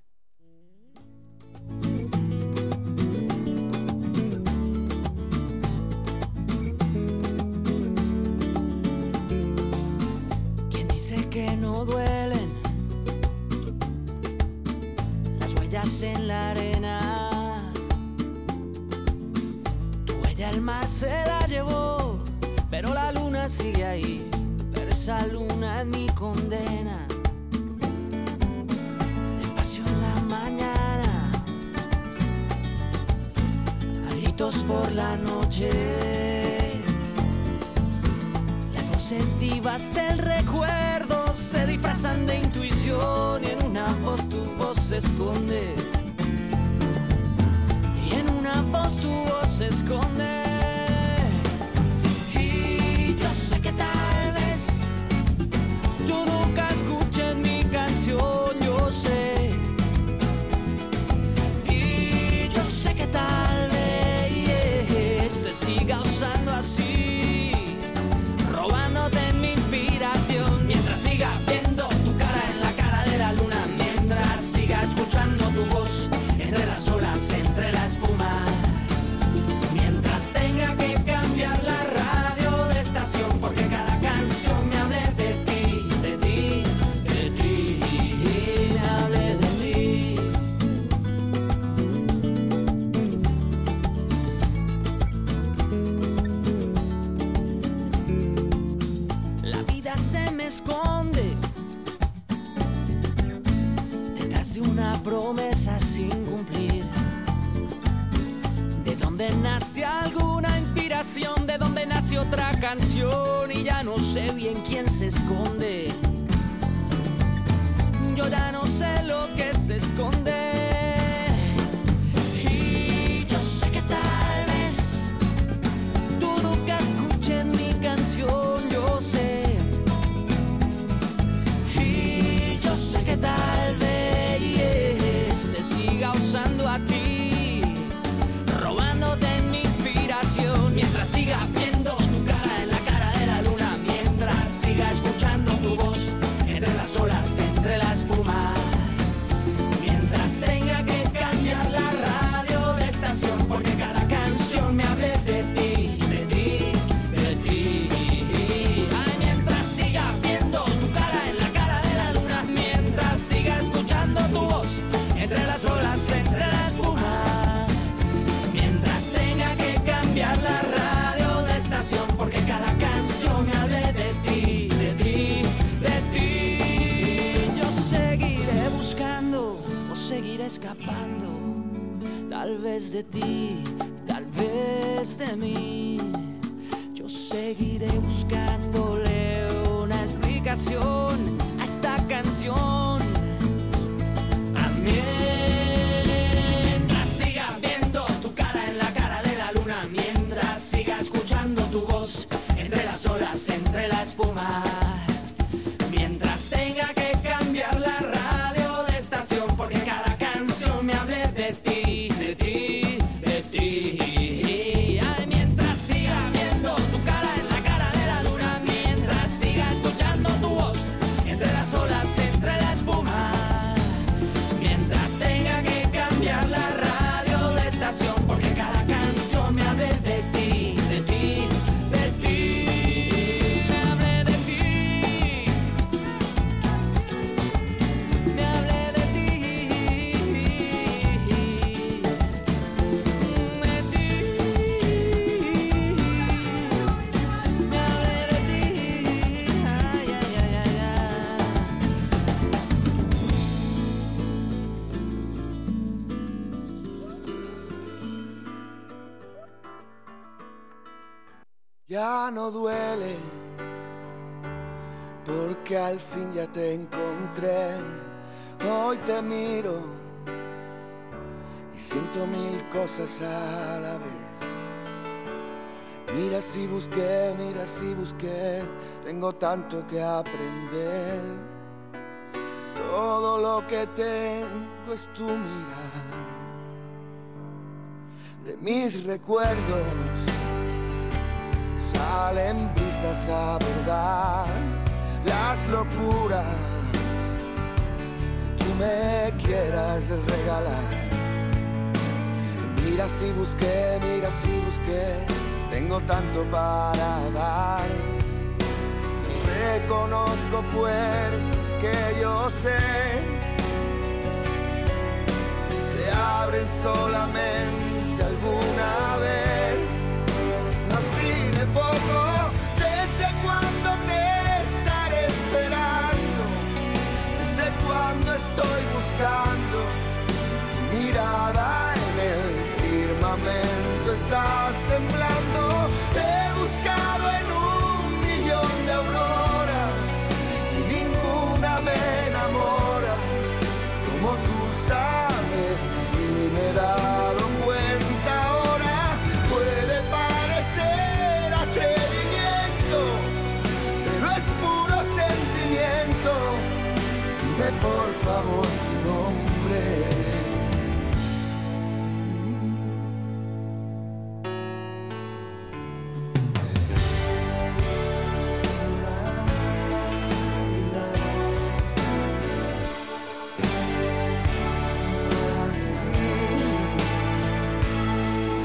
Que no duelen las huellas en la arena. Tu huella el mar se la llevó, pero la luna sigue ahí. Pero esa luna es mi condena. Despacio en la mañana, a gritos por la noche, las voces voces vivas del recuerdo se disfrazan de intuición y en una voz tu voz se esconde. Y en una voz tu voz se esconde. Y yo sé que tal vez tú nunca escuches mi canción, yo sé. Y yo sé que tal vez te siga usando así, robándote mi inspiración. Mientras siga viendo tu cara en la cara de la luna, mientras siga escuchando tu voz entre las olas, entre la espuma, mientras tenga que cambiar la radio de estación porque cada canción me hable de ti, de ti, de ti, me hable de ti. La vida se me esconde detrás de una promesa sin cumplir. De donde nace alguna inspiración, de donde nace otra canción y ya no sé bien quién se esconde. Yo ya no sé lo que se esconde. Y yo sé que tal vez tú nunca escuches mi canción, yo sé. Y yo sé que tal vez te siga usando a ti, robándote mi inspiración. Mientras siga viendo tu cara en la cara de la luna, mientras siga escuchando tu voz entre las olas, entre la espuma, mientras tenga que cambiar la radio de estación porque cada canción me hable de ti, de ti, de ti. Ay, mientras siga viendo tu cara en la cara de la luna, mientras siga escuchando tu voz entre las olas, entre la espuma, mientras tenga que cambiar la radio de estación porque cada canción me hable de ti, de ti, de ti. Yo seguiré buscando o seguiré escapando, tal vez de ti, tal vez de mí. Yo seguiré buscándole una explicación a esta canción. Mientras siga viendo tu cara en la cara de la luna, mientras siga escuchando tu voz entre las olas, entre la espuma, mientras tenga que cambiar la radio de estación porque cada canción me hable de ti, de ti, de ti. Ay, mientras siga viendo tu cara en la cara de la luna, mientras siga escuchando tu voz entre las olas, entre la espuma, mientras tenga que cambiar la radio de estación porque cada canción me hable de ti, de ti, de ti, me hable de ti, me hable de ti, de ti, me hable de ti, ay, ay, ay, ay, ay. Ya no duele, porque al fin ya te encontré. Hoy te miro y siento mil cosas a la vez. Mira si busqué, tengo tanto que aprender. Todo lo que tengo es tu mirar. De mis recuerdos salen brisas a abordar las locuras que tú me quieras regalar. Mira si busqué, tengo tanto para dar. Reconozco puertas que yo sé se abren solamente alguna vez. Así de poco, desde cuando te estaré esperando, desde cuando estoy buscando tu mirada en el firmamento, estás temblando. Te he buscado en 1.000.000 de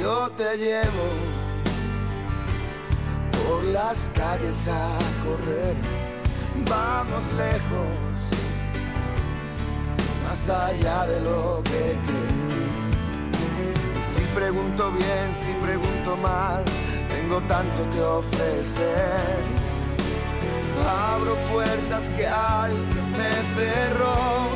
yo te llevo por las calles a correr. Vamos lejos, más allá de lo que creí. Si pregunto bien, si pregunto mal, tengo tanto que ofrecer. Abro puertas que alguien me cerró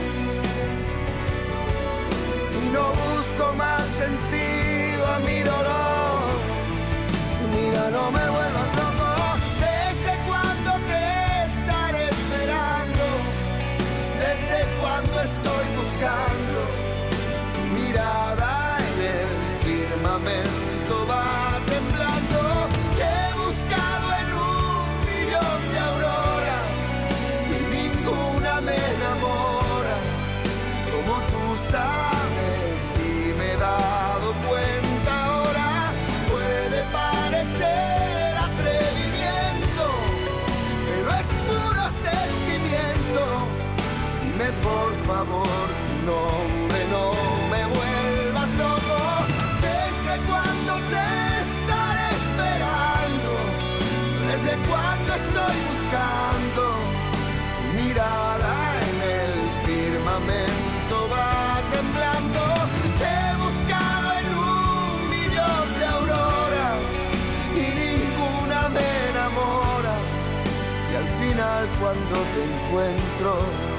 y no busco más sentido a mi dolor. Mira, no me vuelvas loco. ¿Desde cuándo te estaré esperando? ¿Desde cuándo estoy buscando? Tu mirada en el firmamento va temblando. Te he buscado en 1.000.000 de auroras y ninguna me enamora como tú sabes y me he dado cuenta ahora. Puede parecer atrevimiento, pero es puro sentimiento. Dime por favor tu nombre, no me vuelvas loco. ¿Desde cuándo te estaré esperando? ¿Desde cuándo estoy buscando? Tu mirada en el firmamento va temblando. Te he buscado en 1.000.000 de auroras y ninguna me enamora. Y al final cuando te encuentro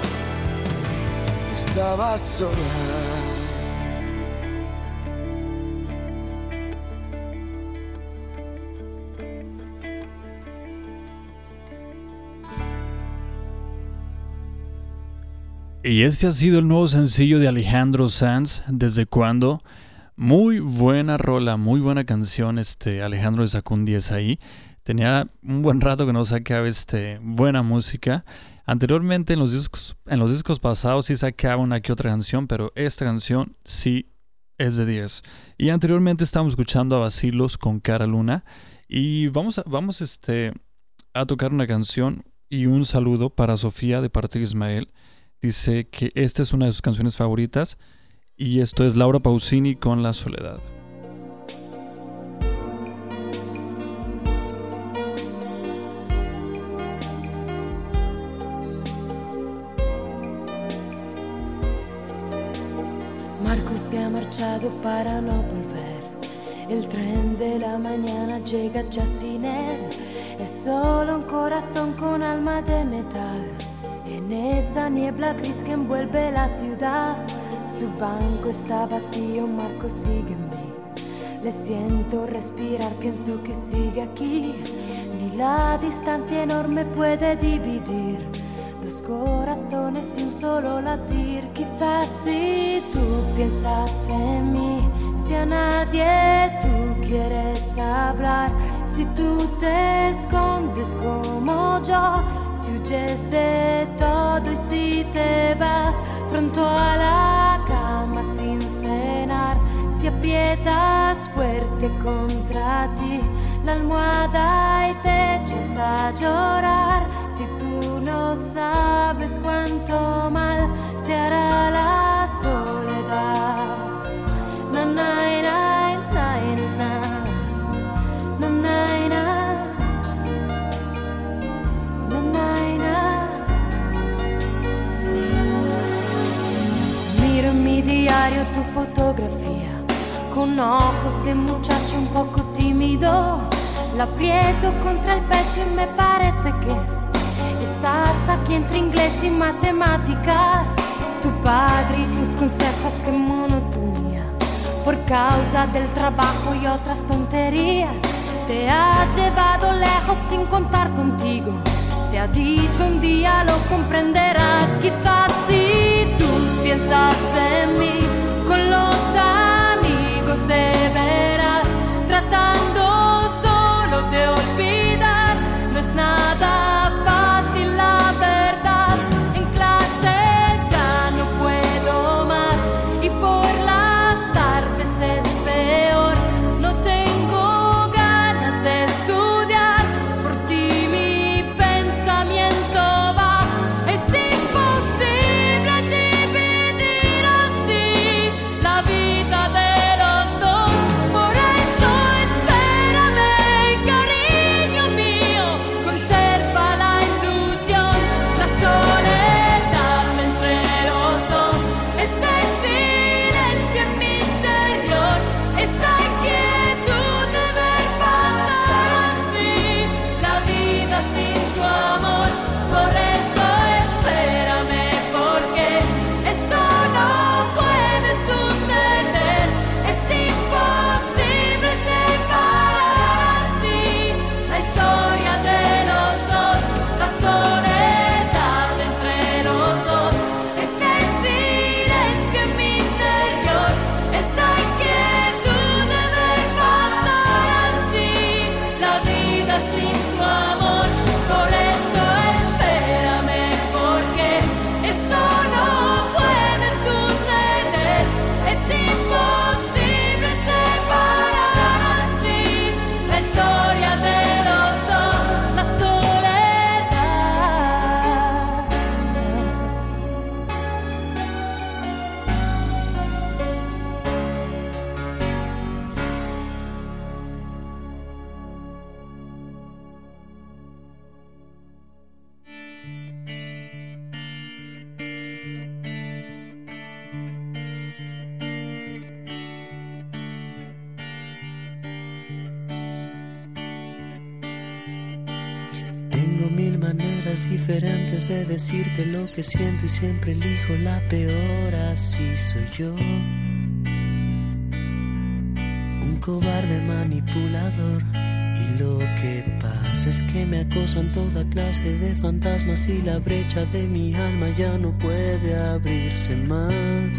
estaba sola. Y este ha sido el nuevo sencillo de Alejandro Sanz, ¿Desde cuándo? Muy buena rola, muy buena canción. Alejandro le sacó un 10 ahí. Tenía un buen rato que no sacaba buena música. Anteriormente en los discos pasados sí sacaba una que otra canción, pero esta canción sí es de 10. Y anteriormente estábamos escuchando a Bacilos con Cara Luna. Y vamos a tocar una canción y un saludo para Sofía de parte de Ismael. Dice que esta es una de sus canciones favoritas y esto es Laura Pausini con La Soledad. Marco se ha marchado para no volver. El tren de la mañana llega ya sin él. Es solo un corazón con alma de metal. En esa niebla gris que envuelve la ciudad, su banco está vacío, Marco sigue en mí. Le siento respirar, pienso que sigue aquí. Ni la distancia enorme puede dividir dos corazones y un solo latir. Quizás si tú piensas en mí, si a nadie tú quieres hablar, si tú te escondes como yo, si huyes de todo y si te vas pronto a la cama sin cenar, si aprietas fuerte contra ti la almohada y te echas a llorar, si tú no sabes cuánto mal te hará la soledad. Na, na, na, na, na, na, na, na. Miro en mi diario tu fotografía, con ojos de muchacho un poco tímido. La aprieto contra el pecho y me parece que estás aquí entre inglés y matemáticas. Tu padre y sus consejos, qué monotonía. Por causa del trabajo y otras tonterías, te ha llevado lejos sin contar contigo. Te ha dicho un día lo comprenderás. Quizás si tú piensas en mí, con los amigos de veras, tratando solo de olvidar. No es nada fácil la verdad. En clase ya no puedo más y por las tardes es peor. No tengo ganas de estudiar, por ti mi pensamiento va. Es imposible dividir así Tengo mil maneras diferentes de decirte lo que siento y siempre elijo la peor, así soy yo. Un cobarde manipulador. Y lo que pasa es que me acosan toda clase de fantasmas y la brecha de mi alma ya no puede abrirse más.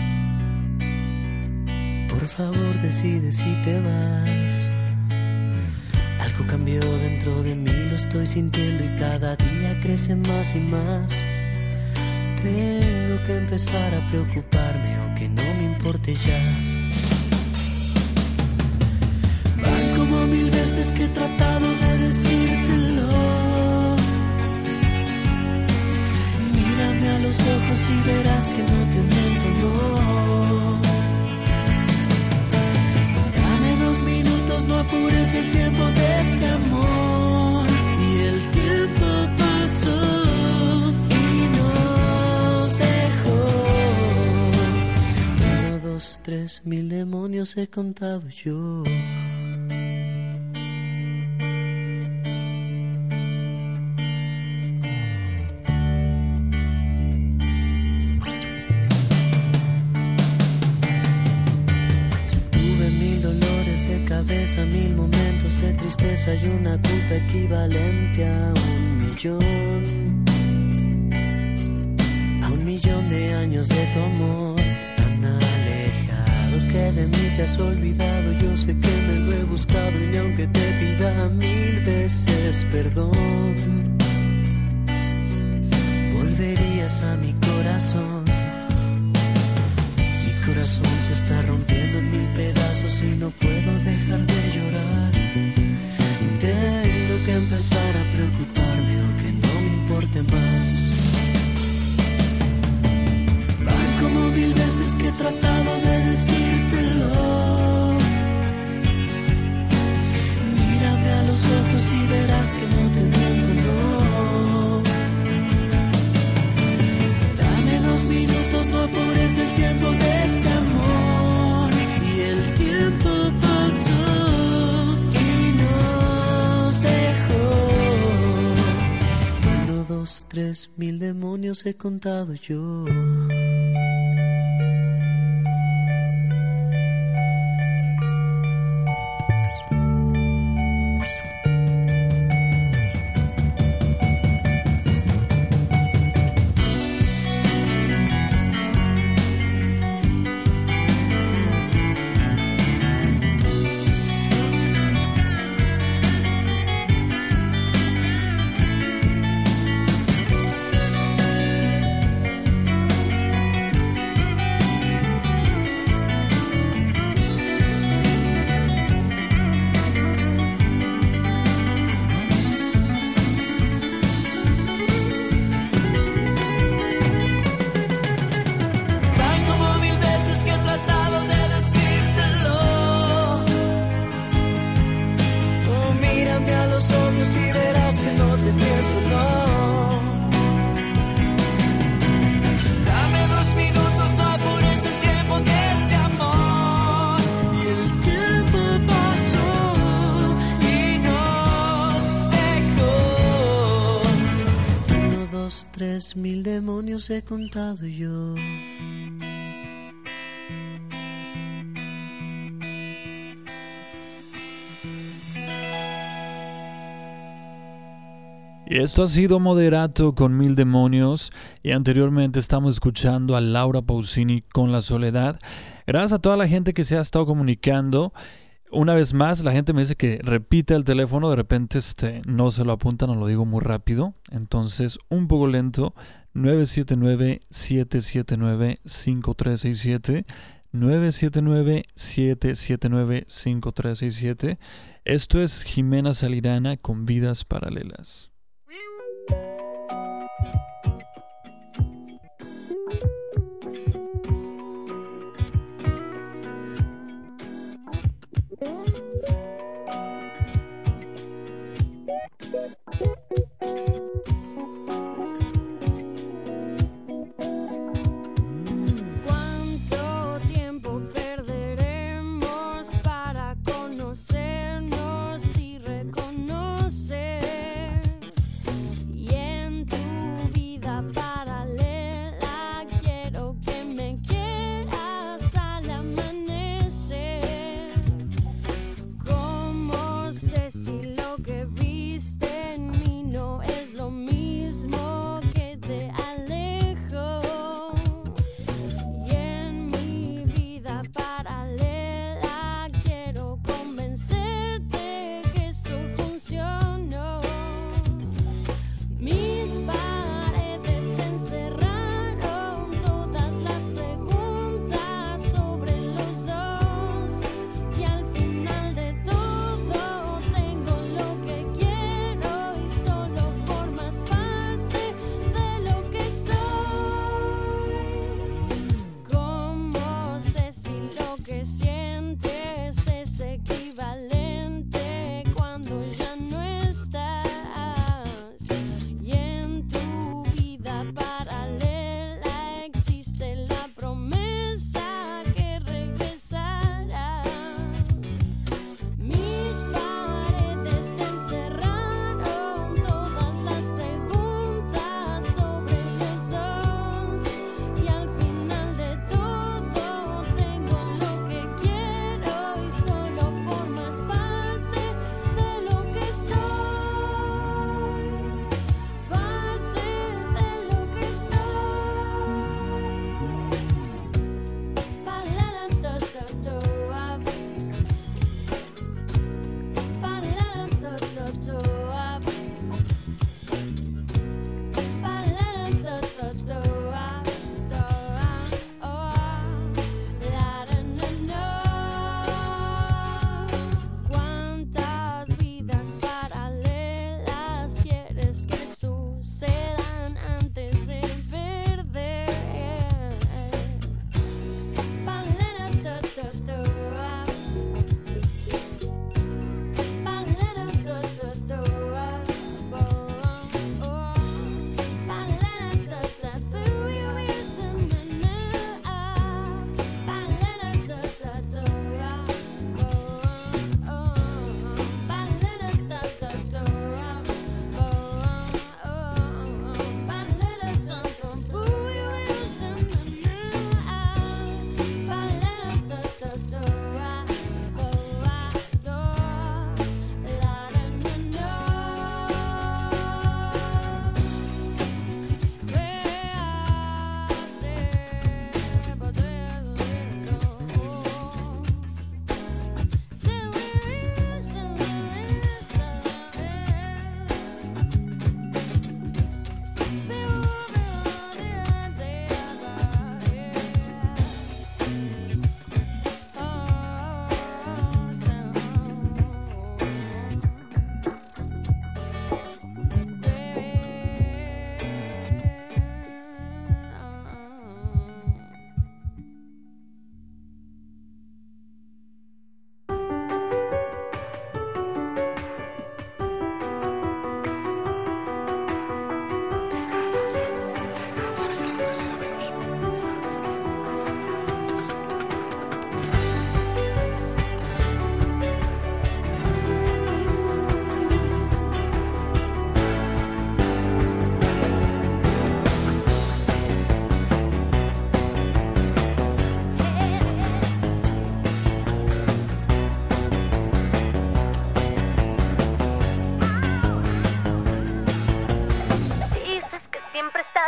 Por favor decide si te vas. Algo cambió dentro de mí, lo estoy sintiendo y cada día crece más y más. Tengo que empezar a preocuparme aunque no me importe ya. Van como mil veces que he tratado de decírtelo. Mírame a los ojos y verás que no te miento, no. Dame 2 minutos, no apures el tiempo de este amor. Y el tiempo pasó y nos dejó. 1, 2, 3, 1000 demonios he contado yo. Cabeza, 1000 momentos de tristeza y una culpa equivalente a 1.000.000. A 1.000.000 de años de tu amor, tan alejado que de mí te has olvidado. Yo sé que me lo he buscado y ni aunque te pida 1000 veces perdón, volverías a mi corazón. Mi corazón se está rompiendo en 1000 pedazos y no puedo dejar de llorar. Tengo que empezar a preocuparme aunque no me importe más. Van como 1000 veces que he tratado de decírtelo. Mírame a los ojos y verás que no te miento, no. Dame 2 minutos, no apures el tiempo de este amor. Y el tiempo pasó y nos dejó. 1, 2, 3, 1000 demonios he contado yo. Mil demonios he contado yo. Y esto ha sido Moderato con 1000 demonios. Y anteriormente estamos escuchando a Laura Pausini con La Soledad. Gracias a toda la gente que se ha estado comunicando. Una vez más, la gente me dice que repite el teléfono, de repente no se lo apuntan o lo digo muy rápido. Entonces, un poco lento, 979-779-5367, 979-779-5367. Esto es Jimena Salirana con Vidas Paralelas. ¿Cuánto tiempo perderemos para conocernos y reconocer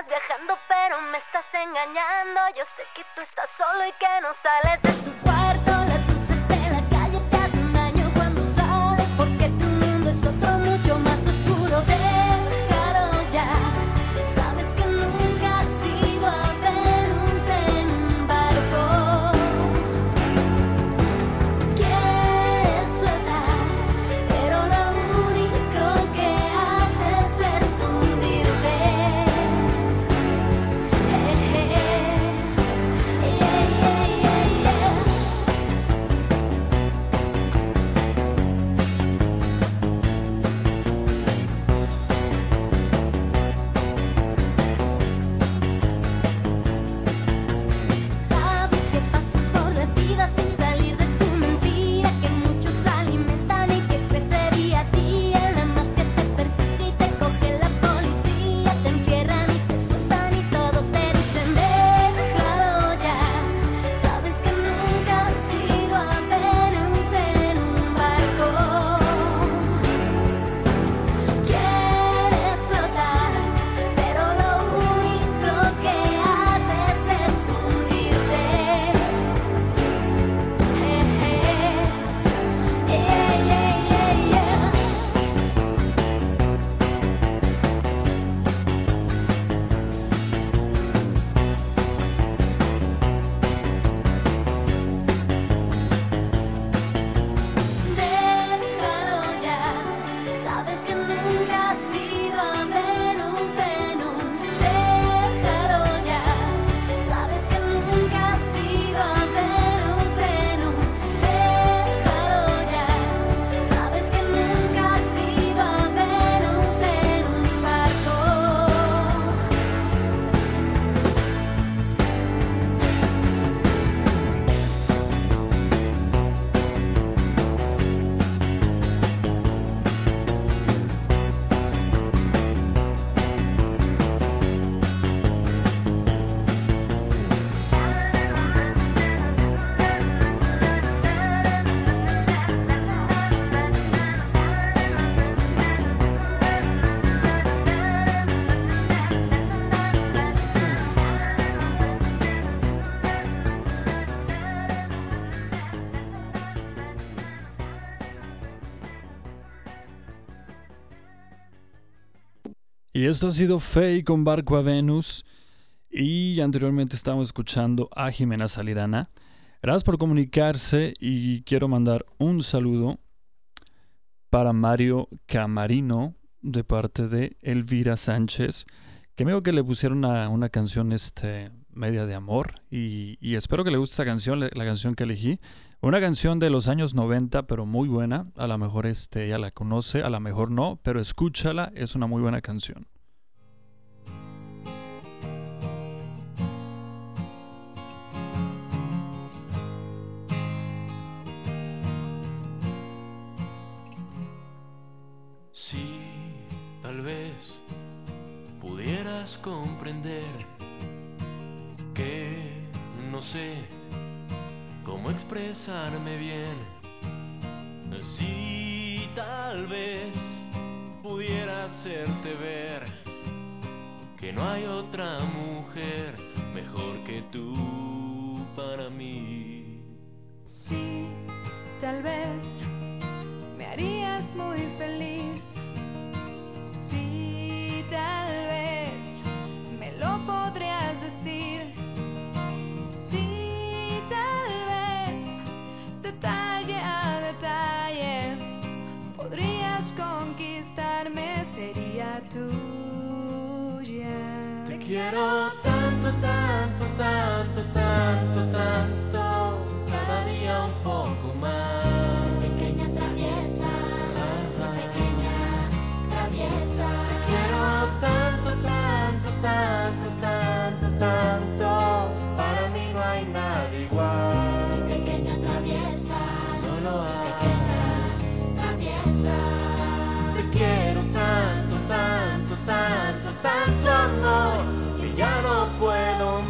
estás viajando, pero me estás engañando. Yo sé que tú estás solo y que no sales de tu cuarto. Las luces de la calle te hacen daño cuando sales, porque tu mundo es otro mucho más oscuro. Déjalo ya. Sabes que nunca has ido a Venus en un barco. Quieres flotar, pero lo único que haces es hundirte. Sabes que pasas por la vida sin salir de tu mentira, que muchos alimentan y que crece día a día. La mafia te persigue y te coge la policía, te encierran y te sueltan y todos te dicen déjalo ya. Sabes que nunca has ido a Venus en un barco. Quieres flotar, pero lo único que haces es hundirte. Déjalo ya. Sabes que nunca has ido a Venus en un. Déjalo ya. Sabes que nunca has ido a Venus en un. Déjalo ya. Sabes que nunca has ido a Venus en un barco. Y esto ha sido Faye con Barco a Venus. Y anteriormente estábamos escuchando a Jimena Salirana. Gracias por comunicarse y quiero mandar un saludo para Mario Camarino de parte de Elvira Sánchez, que me dijo que le pusieron una canción media de amor y espero que le guste esa canción, la canción que elegí. Una canción de los años 90, pero muy buena. A lo mejor ella la conoce, a lo mejor no, pero escúchala, es una muy buena canción. Si tal vez pudieras comprender que no sé cómo expresarme bien. Si tal vez pudiera hacerte ver que no hay otra mujer mejor que tú para mí. Sí, tal vez me harías muy feliz. Sí, tal vez me lo podrías decir. Sí, tal vez detalle a detalle podrías conquistarme, sería tuya. Te quiero tanto, tanto, tanto, tanto, tanto, cada día un poco más. Pequeña traviesa, pequeña traviesa. Te quiero tanto, tanto, tanto, tanto, tanto, para mí no hay nada igual. Pequeña traviesa, No lo hay. pequeña traviesa. Te quiero tanto, tanto, tanto, tanto amor, que ya no puedo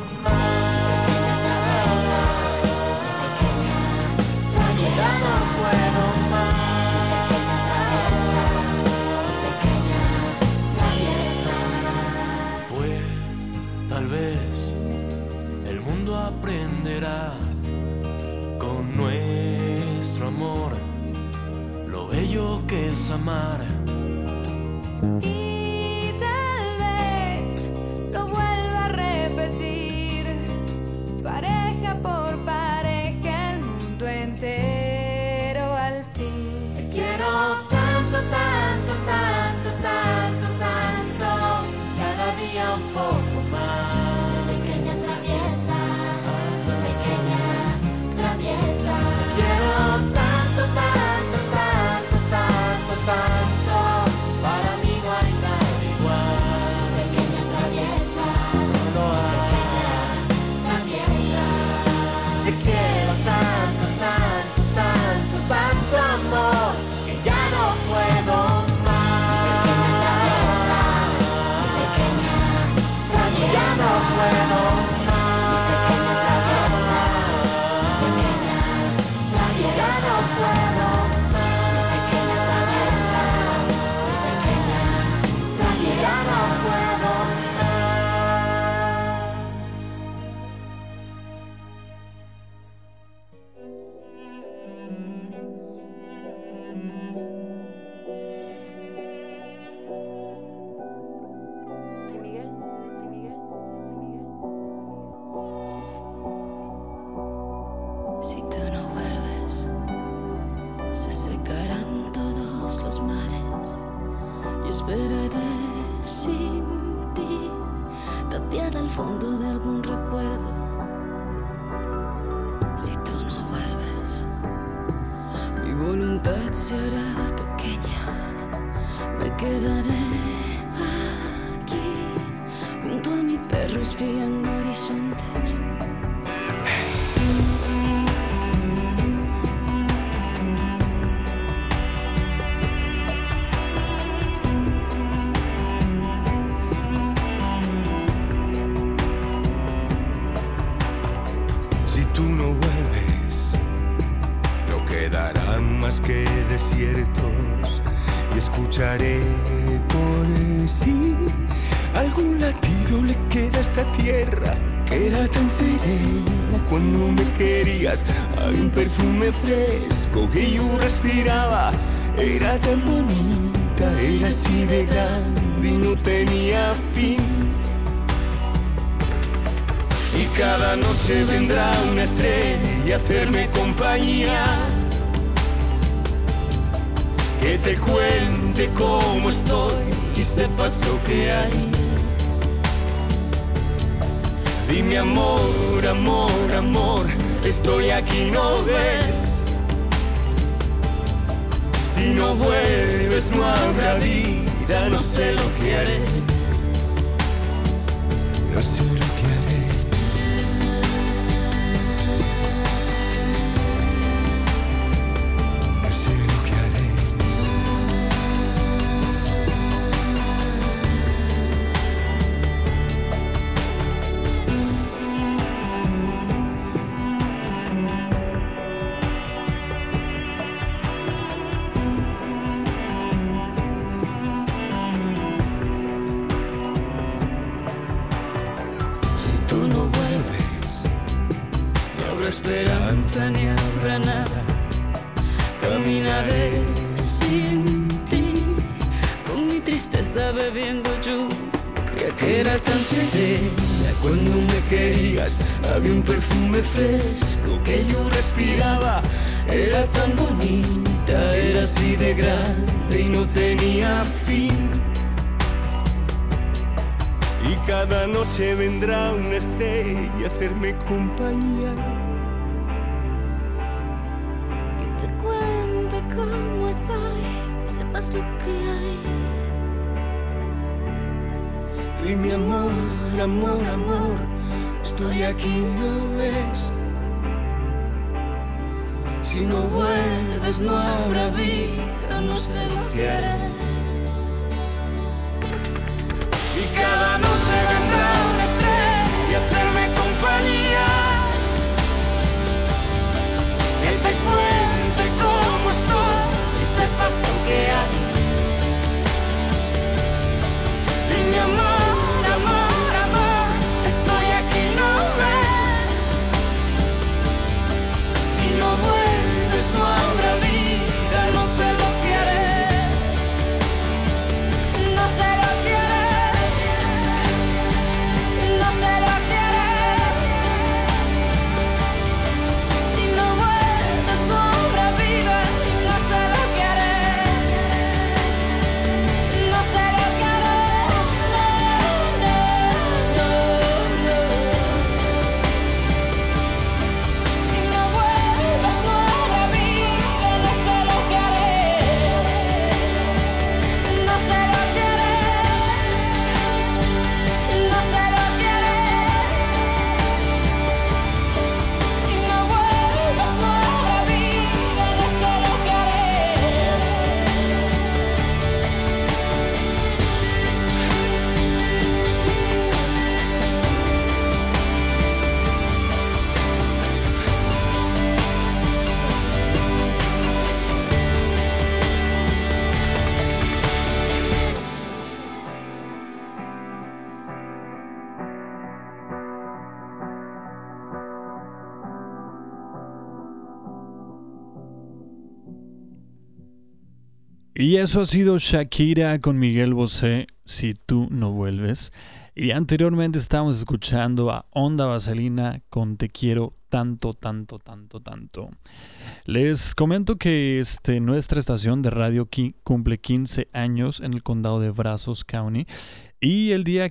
bello que es amar. Y tal vez lo vuelva a repetir, pareja por pareja, el mundo entero al fin. Te quiero tanto, tanto, tanto, tanto, tanto, cada día un poco más. Pequeña traviesa, pequeña traviesa. Te quiero tanto, tanto, tanto, tanto, tanto, para mí no hay nada igual. Pequeña traviesa, No lo hay. traviesa. Te quiero tanto, tanto, tanto, tanto amor, que ya no puedo Traviesa, más. pequeña Ya no traviesa. puedo Pequeña traviesa, pequeña traviesa. Ya no puedo Pequeña traviesa, pequeña traviesa. Ya no puedo Sí, Miguel, sí, Miguel, sí, Miguel. Si tú no vuelves, se secarán todos los mares. Y esperaré sin ti, tapiada al fondo de algún recuerdo. Si tú no vuelves, mi voluntad se hará pequeña. Me quedaré aquí, junto a mi perro espiando horizontes. Si tú no vuelves, no quedarán más que desiertos y escucharé por sí. Algún latido le queda a esta tierra que era tan serena cuando me querías. Hay un perfume fresco que yo respiraba, era tan bonita, era así de grande y no tenía fin. Y cada noche vendrá una estrella a hacerme compañía, que te cuente cómo estoy y sepas lo que hay. Dime amor, amor, amor, estoy aquí, ¿no ves? Si no vuelves no habrá vida, no sé lo que haré. No sé lo que haré. No sé lo que haré. Si tú no vuelves, no habrá esperanza ni habrá nada. Caminaré sin ti, con mi tristeza bebiendo lluvia que era tan serena cuando me querías. Había un perfume fresco que yo respiraba, era tan bonita, era así de grande y no tenía fin. Y cada noche vendrá una estrella a hacerme compañía, Que te cuente cómo estoy, sepas lo que hay. Dime amor, amor, amor, estoy aquí, ¿no ves? Si no vuelves no habrá vida, no sé lo que haré. Y cada noche vendrá una estrella a hacerme compañía, que te cuente cómo estoy y sepas lo que hay. Dime amor, amor, amor, estoy aquí, ¿no ves? Si no vuelves no habrá vida, no sé lo que haré. Y eso ha sido Shakira con Miguel Bosé, Si tú no vuelves. Y anteriormente estábamos escuchando a Onda Vaselina con Te quiero tanto, tanto, tanto, tanto. Les comento que nuestra estación de radio cumple 15 años en el condado de Brazos County. Y el día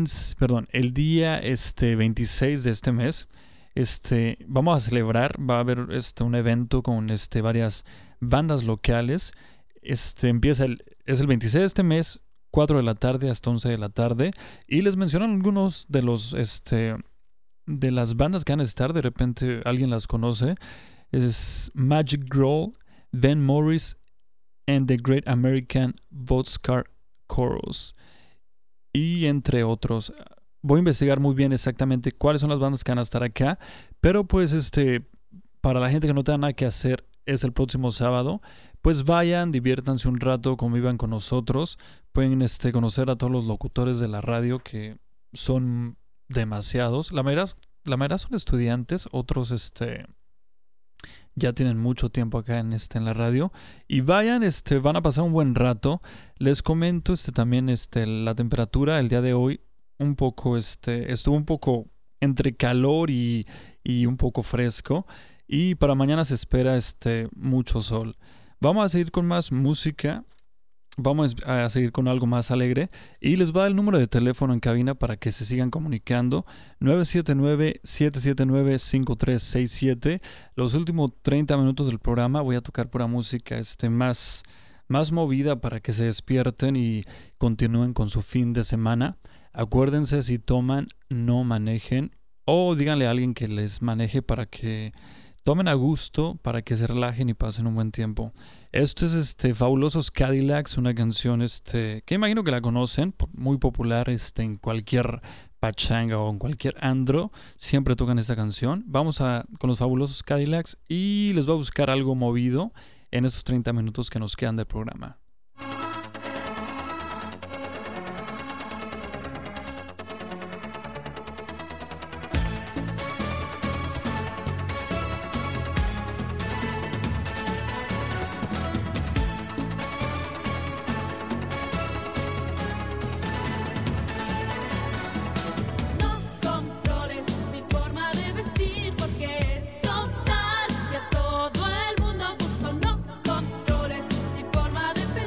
26 de este mes, vamos a celebrar, va a haber un evento con varias bandas locales. Es el 26 de este mes, 4 de la tarde hasta 11 de la tarde. Y les mencionan algunos de los de las bandas que van a estar. De repente alguien las conoce. Es Magic Grohl, Ben Morris and the Great American Boxcar Chorus. Y entre otros. Voy a investigar muy bien exactamente cuáles son las bandas que van a estar acá. Pero pues para la gente que no tenga nada que hacer, es el próximo sábado. Pues vayan, diviértanse un rato, convivan con nosotros. Pueden conocer a todos los locutores de la radio, que son demasiados. La mayoría son estudiantes, otros ya tienen mucho tiempo acá en la radio. Y vayan, van a pasar un buen rato. Les comento también la temperatura el día de hoy un poco estuvo un poco entre calor y un poco fresco. Y para mañana se espera mucho sol. Vamos a seguir con más música. Vamos a seguir con algo más alegre. Y les va a dar el número de teléfono en cabina para que se sigan comunicando. 979-779-5367. Los últimos 30 minutos del programa voy a tocar pura música más movida para que se despierten y continúen con su fin de semana. Acuérdense, si toman, no manejen. O díganle a alguien que les maneje para que tomen a gusto, para que se relajen y pasen un buen tiempo. Esto es Fabulosos Cadillacs, una canción que imagino que la conocen, muy popular en cualquier pachanga o en cualquier andro, siempre tocan esta canción. Vamos con los Fabulosos Cadillacs y les voy a buscar algo movido en estos 30 minutos que nos quedan del programa. De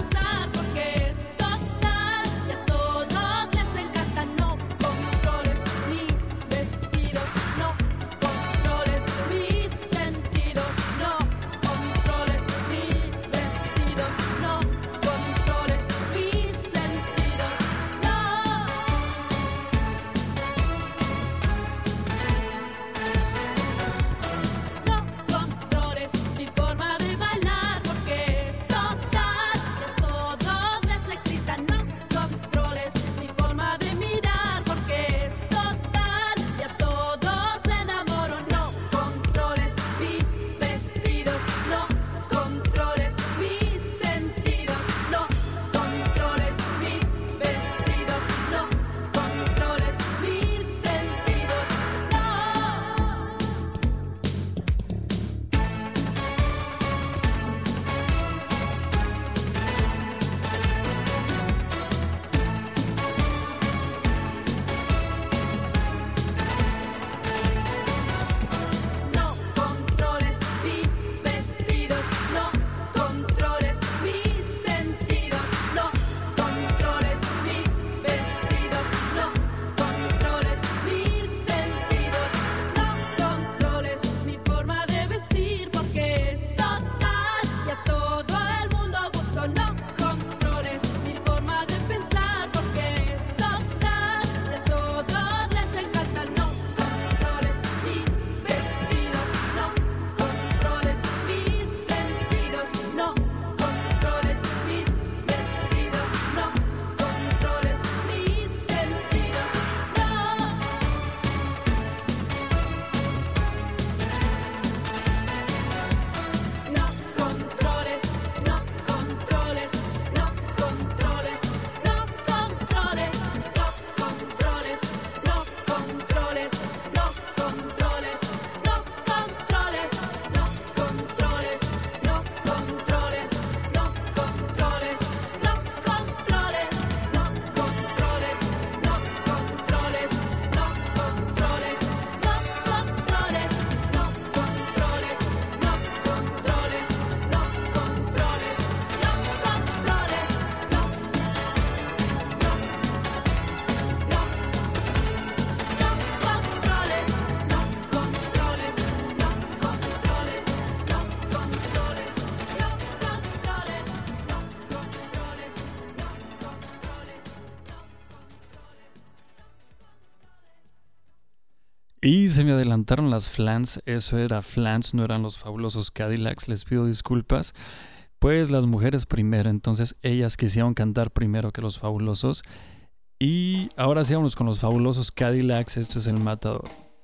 Y se me adelantaron las Flans, eso era Flans, no eran los fabulosos Cadillacs, les pido disculpas. Pues las mujeres primero, entonces ellas quisieron cantar primero que los fabulosos. Y ahora sí vamos con los fabulosos Cadillacs, esto es El Matador.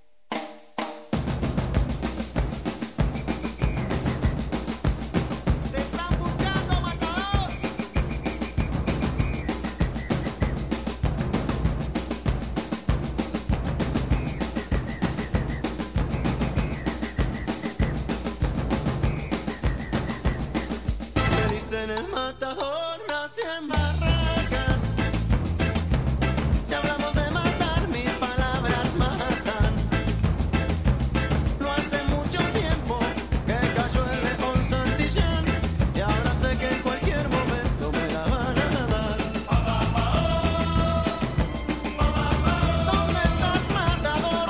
En el matador nací en barracas. Si hablamos de matar, mis palabras matan. No hace mucho tiempo que cayó el león Santillán, y ahora sé que en cualquier momento me la van a dar. ¿Dónde estás, matador?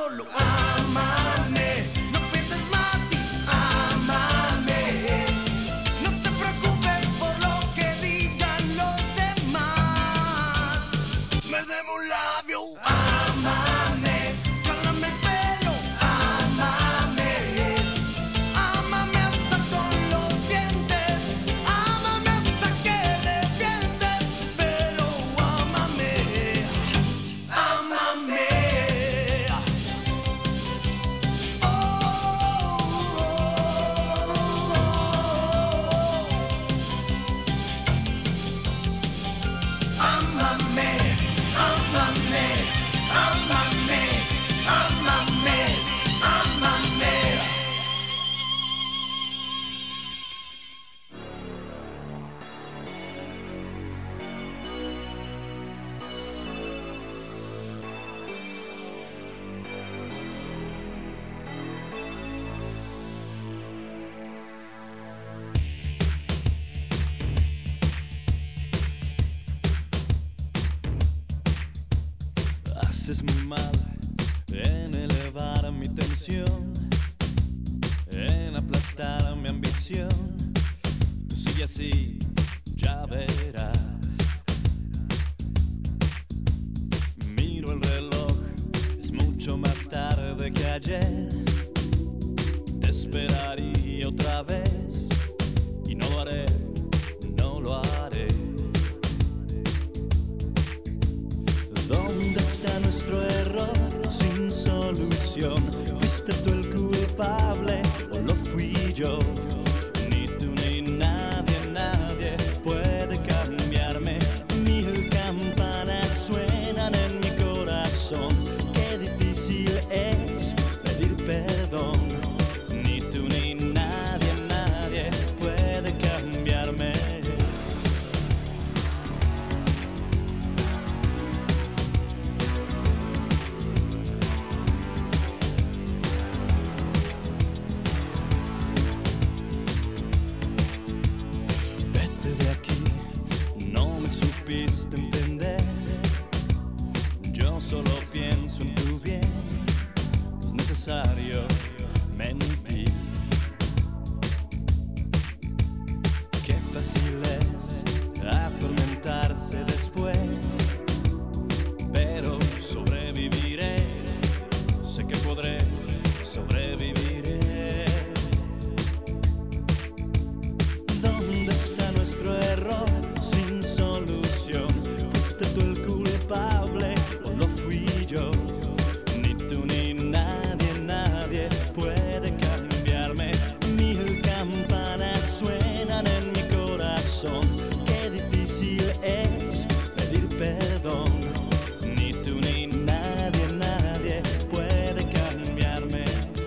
solo ámame, no pienses más y ámame. No te preocupes por lo que digan los demás. Muérdeme un labio, ámame. Jálame el pelo, ámame. Ámame hasta con los dientes. Ámame hasta que revientes. Pero ámame, ámame. Ámame, ámame, ámame, ámame, ámame. Haces muy mal en elevar mi tensión, en aplastar mi ambición. Tú sigue así, ya verás. Miro el reloj, es mucho más tarde que ayer. Te esperaría otra vez y no lo haré, no lo haré. ¿Dónde está nuestro error sin solución? ¿Fuiste tú el culpable o lo fui yo? Ni tú ni nadie, nadie puede cambiarme. Mil campanas suenan en mi corazón. Qué difícil es pedir perdón. Ni tú ni nadie, nadie puede cambiarme. Vete de aquí, no me supiste entender. Yo solo pienso en tu bien, no es necesario mentir. Qué fácil es atormentarse después, pero sobreviviré, sé que podré, sobreviviré. ¿Dónde está nuestro error sin solución? ¿Fuiste tú el culpable o lo fui yo? Ni tú ni nadie, nadie puede cambiarme. Mil campanas suenan en mi corazón. Qué difícil es pedir perdón. Ni tú ni nadie, nadie puede cambiarme.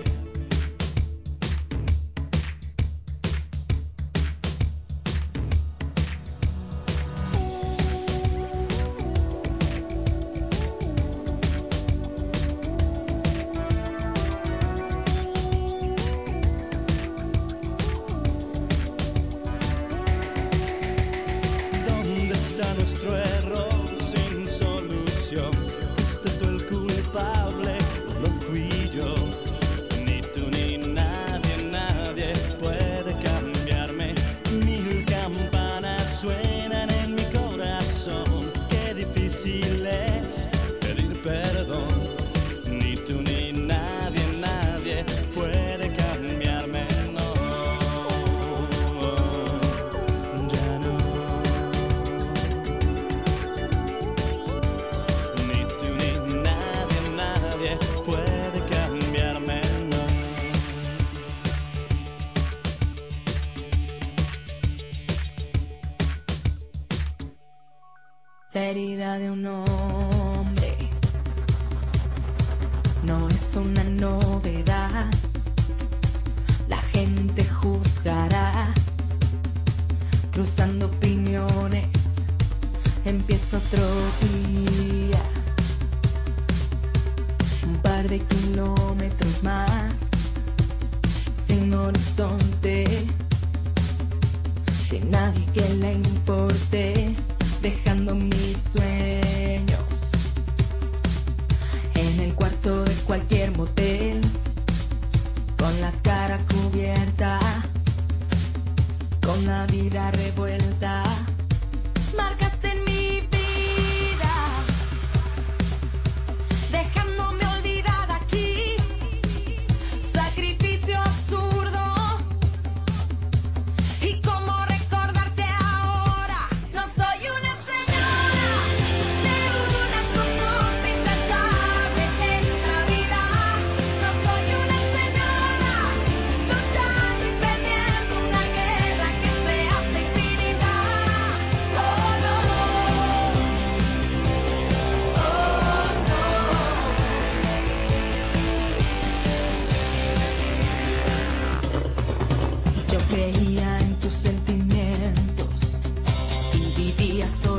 ¿Dónde está nuestro error sin solución? ¿Fuiste tú el culpable o lo fui yo? Ni tú ni nadie, nadie puede cambiarme. Mil campanas suenan en mi corazón. Qué difícil es pedir perdón. Ni tú ni nadie, nadie puede cambiarme. No, ya no. Ni tú ni nadie, nadie puede cambiarme, no. La herida de un hombre no es una novedad. La gente juzgará, cruzando opiniones. Empieza otro día, un par de kilómetros más, sin horizonte, sin nadie que le importe, dejando mis sueños en el cuarto de cualquier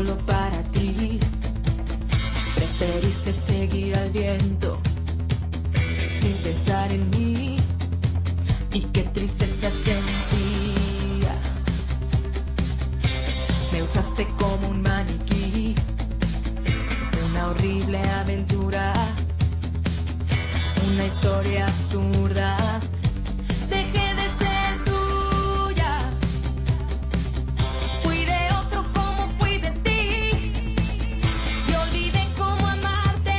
solo para ti. Preferiste seguir al viento sin pensar en mí, y qué tristeza sentía. Me usaste como un maniquí, una horrible aventura, una historia absurda. Dejé de ser tuya, fui de otro como fui de ti, y olvidé cómo amarte.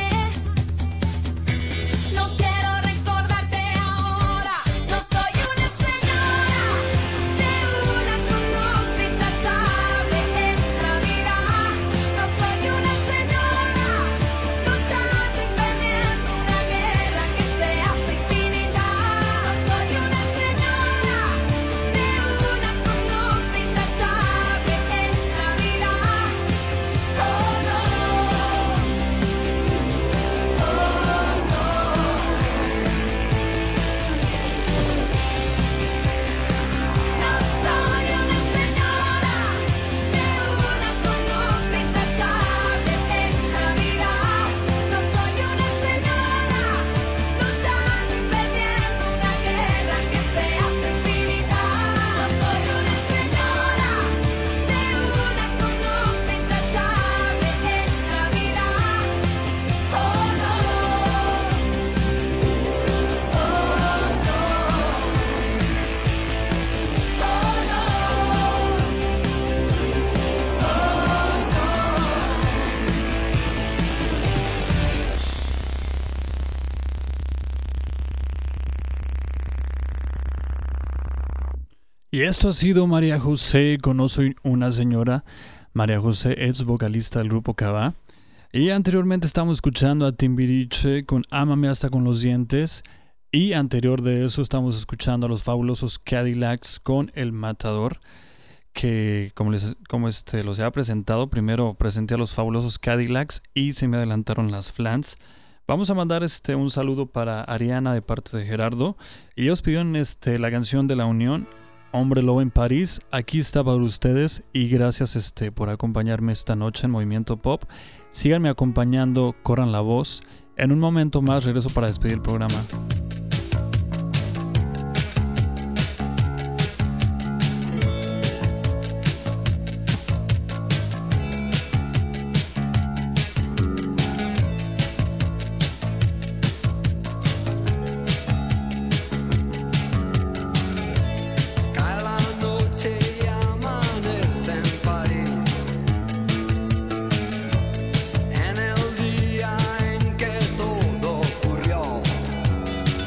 No quiero recordarte ahora. No soy una señora de una conducta intachable en la vida. No soy una señora luchando y perdiendo una guerra que se hace infinita. No soy una señora de una conducta intachable en la vida. Oh no, oh no. No soy una señora de una conducta intachable en la vida. No soy una señora luchando y perdiendo una guerra que se hace infinita. No soy una señora de una conducta intachable en la vida. Oh no, Y esto ha sido María José con No Soy Una Señora. María José es vocalista del grupo Cabá. Y anteriormente estamos escuchando a Timbiriche con Ámame hasta con los dientes. Y anterior de eso estamos escuchando a los fabulosos Cadillacs con El Matador. Que como los había presentado, primero presenté a los fabulosos Cadillacs y se me adelantaron las Flans. Vamos a mandar un saludo para Ariana de parte de Gerardo. Y ellos pidieron la canción de La Unión, Hombre Lobo en París. Aquí está para ustedes y gracias por acompañarme esta noche en Movimiento Pop. Síganme acompañando, corran la voz. En un momento más regreso para despedir el programa. Cae la noche y amanece en París, en el día en que todo ocurrió.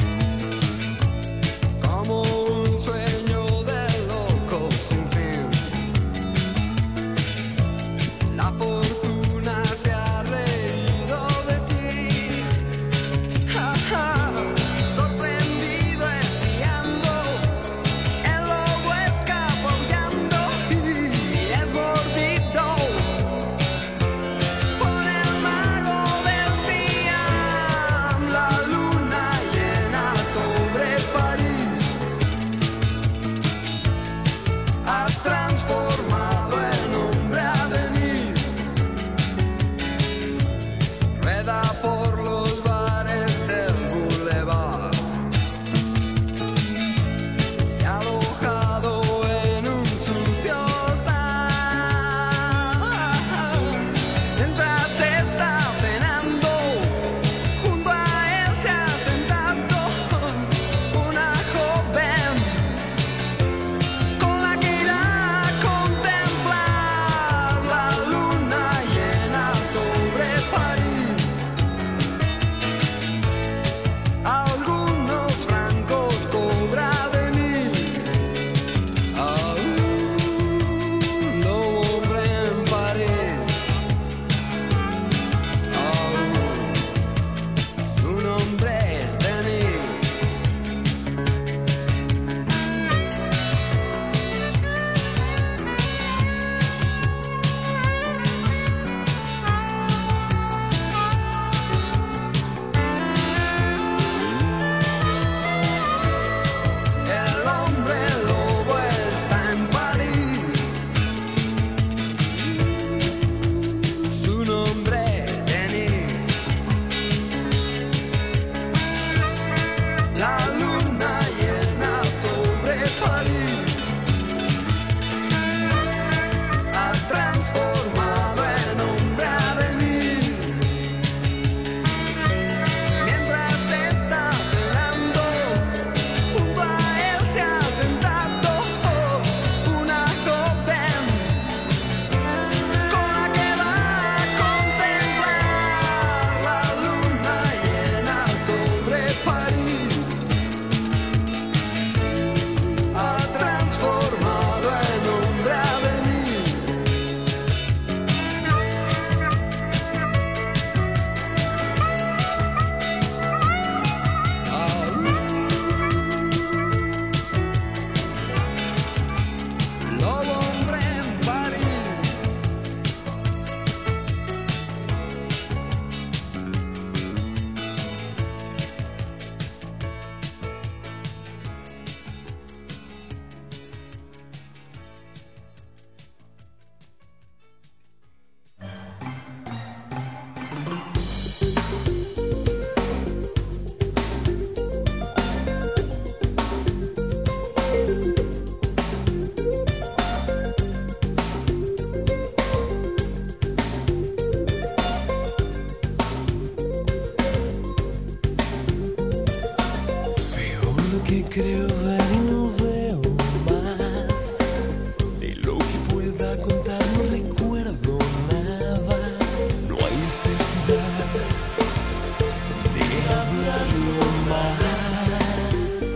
necesidad de hablarlo más.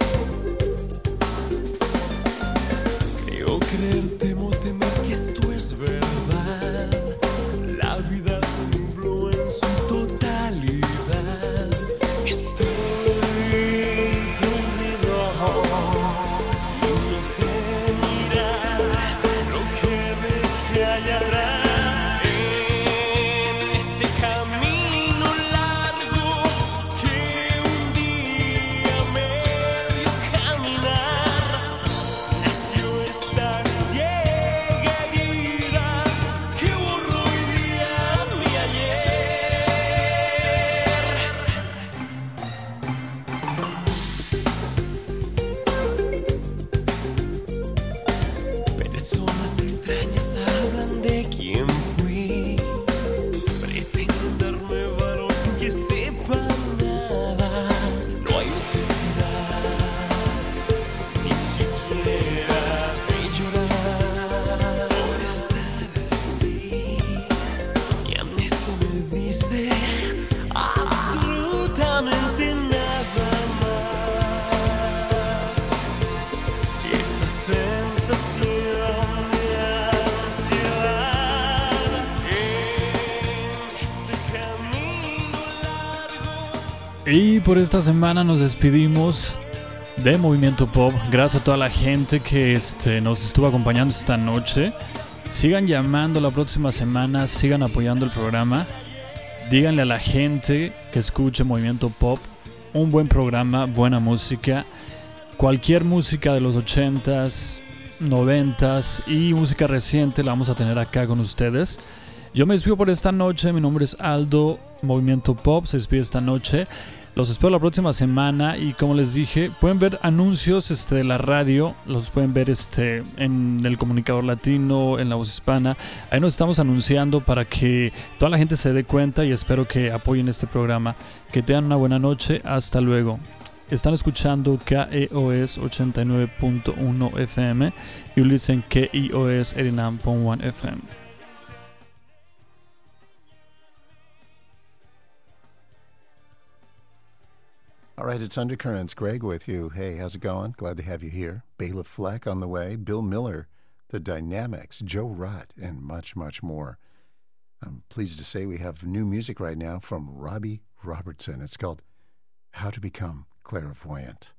Creo creer, temo temer que esto es verdad. La vida se nubló en su totalidad. Estoy perdido y no sé mirar lo que dejé allá atrás. En ese camino largo que un día me dio caminar, nació esta ciega herida que borró hoy día mi ayer. Personas extrañas hablan de quién fui. Pretenden darme valor sin que sepan nada. No hay necesidad ni siquiera de llorar por estar así. Mi amnesia me dice absolutamente nada más que esa sensación de ansiedad en ese camino largo. Y por esta semana nos despedimos de Movimiento Pop. Gracias a toda la gente que nos estuvo acompañando esta noche. Sigan llamando la próxima semana, sigan apoyando el programa. Díganle a la gente que escuche Movimiento Pop. Un buen programa, buena música. Cualquier música de los 80s, 90s y música reciente la vamos a tener acá con ustedes. Yo me despido por esta noche. Mi nombre es Aldo. Movimiento Pop se despide esta noche. Los espero la próxima semana y como les dije, pueden ver anuncios de la radio, los pueden ver en el Comunicador Latino, en La Voz Hispana. Ahí nos estamos anunciando para que toda la gente se dé cuenta y espero que apoyen este programa. Que tengan una buena noche. Hasta luego. Están escuchando KEOS 89.1 FM y listen KEOS 89.1 FM. All right, it's Undercurrents. Greg with you. Hey, how's it going? Glad to have you here. Bela Fleck on the way. Bill Miller, The Dynamics, Joe Rutt, and much, much more. I'm pleased to say we have new music right now from Robbie Robertson. It's called How to Become Clairvoyant.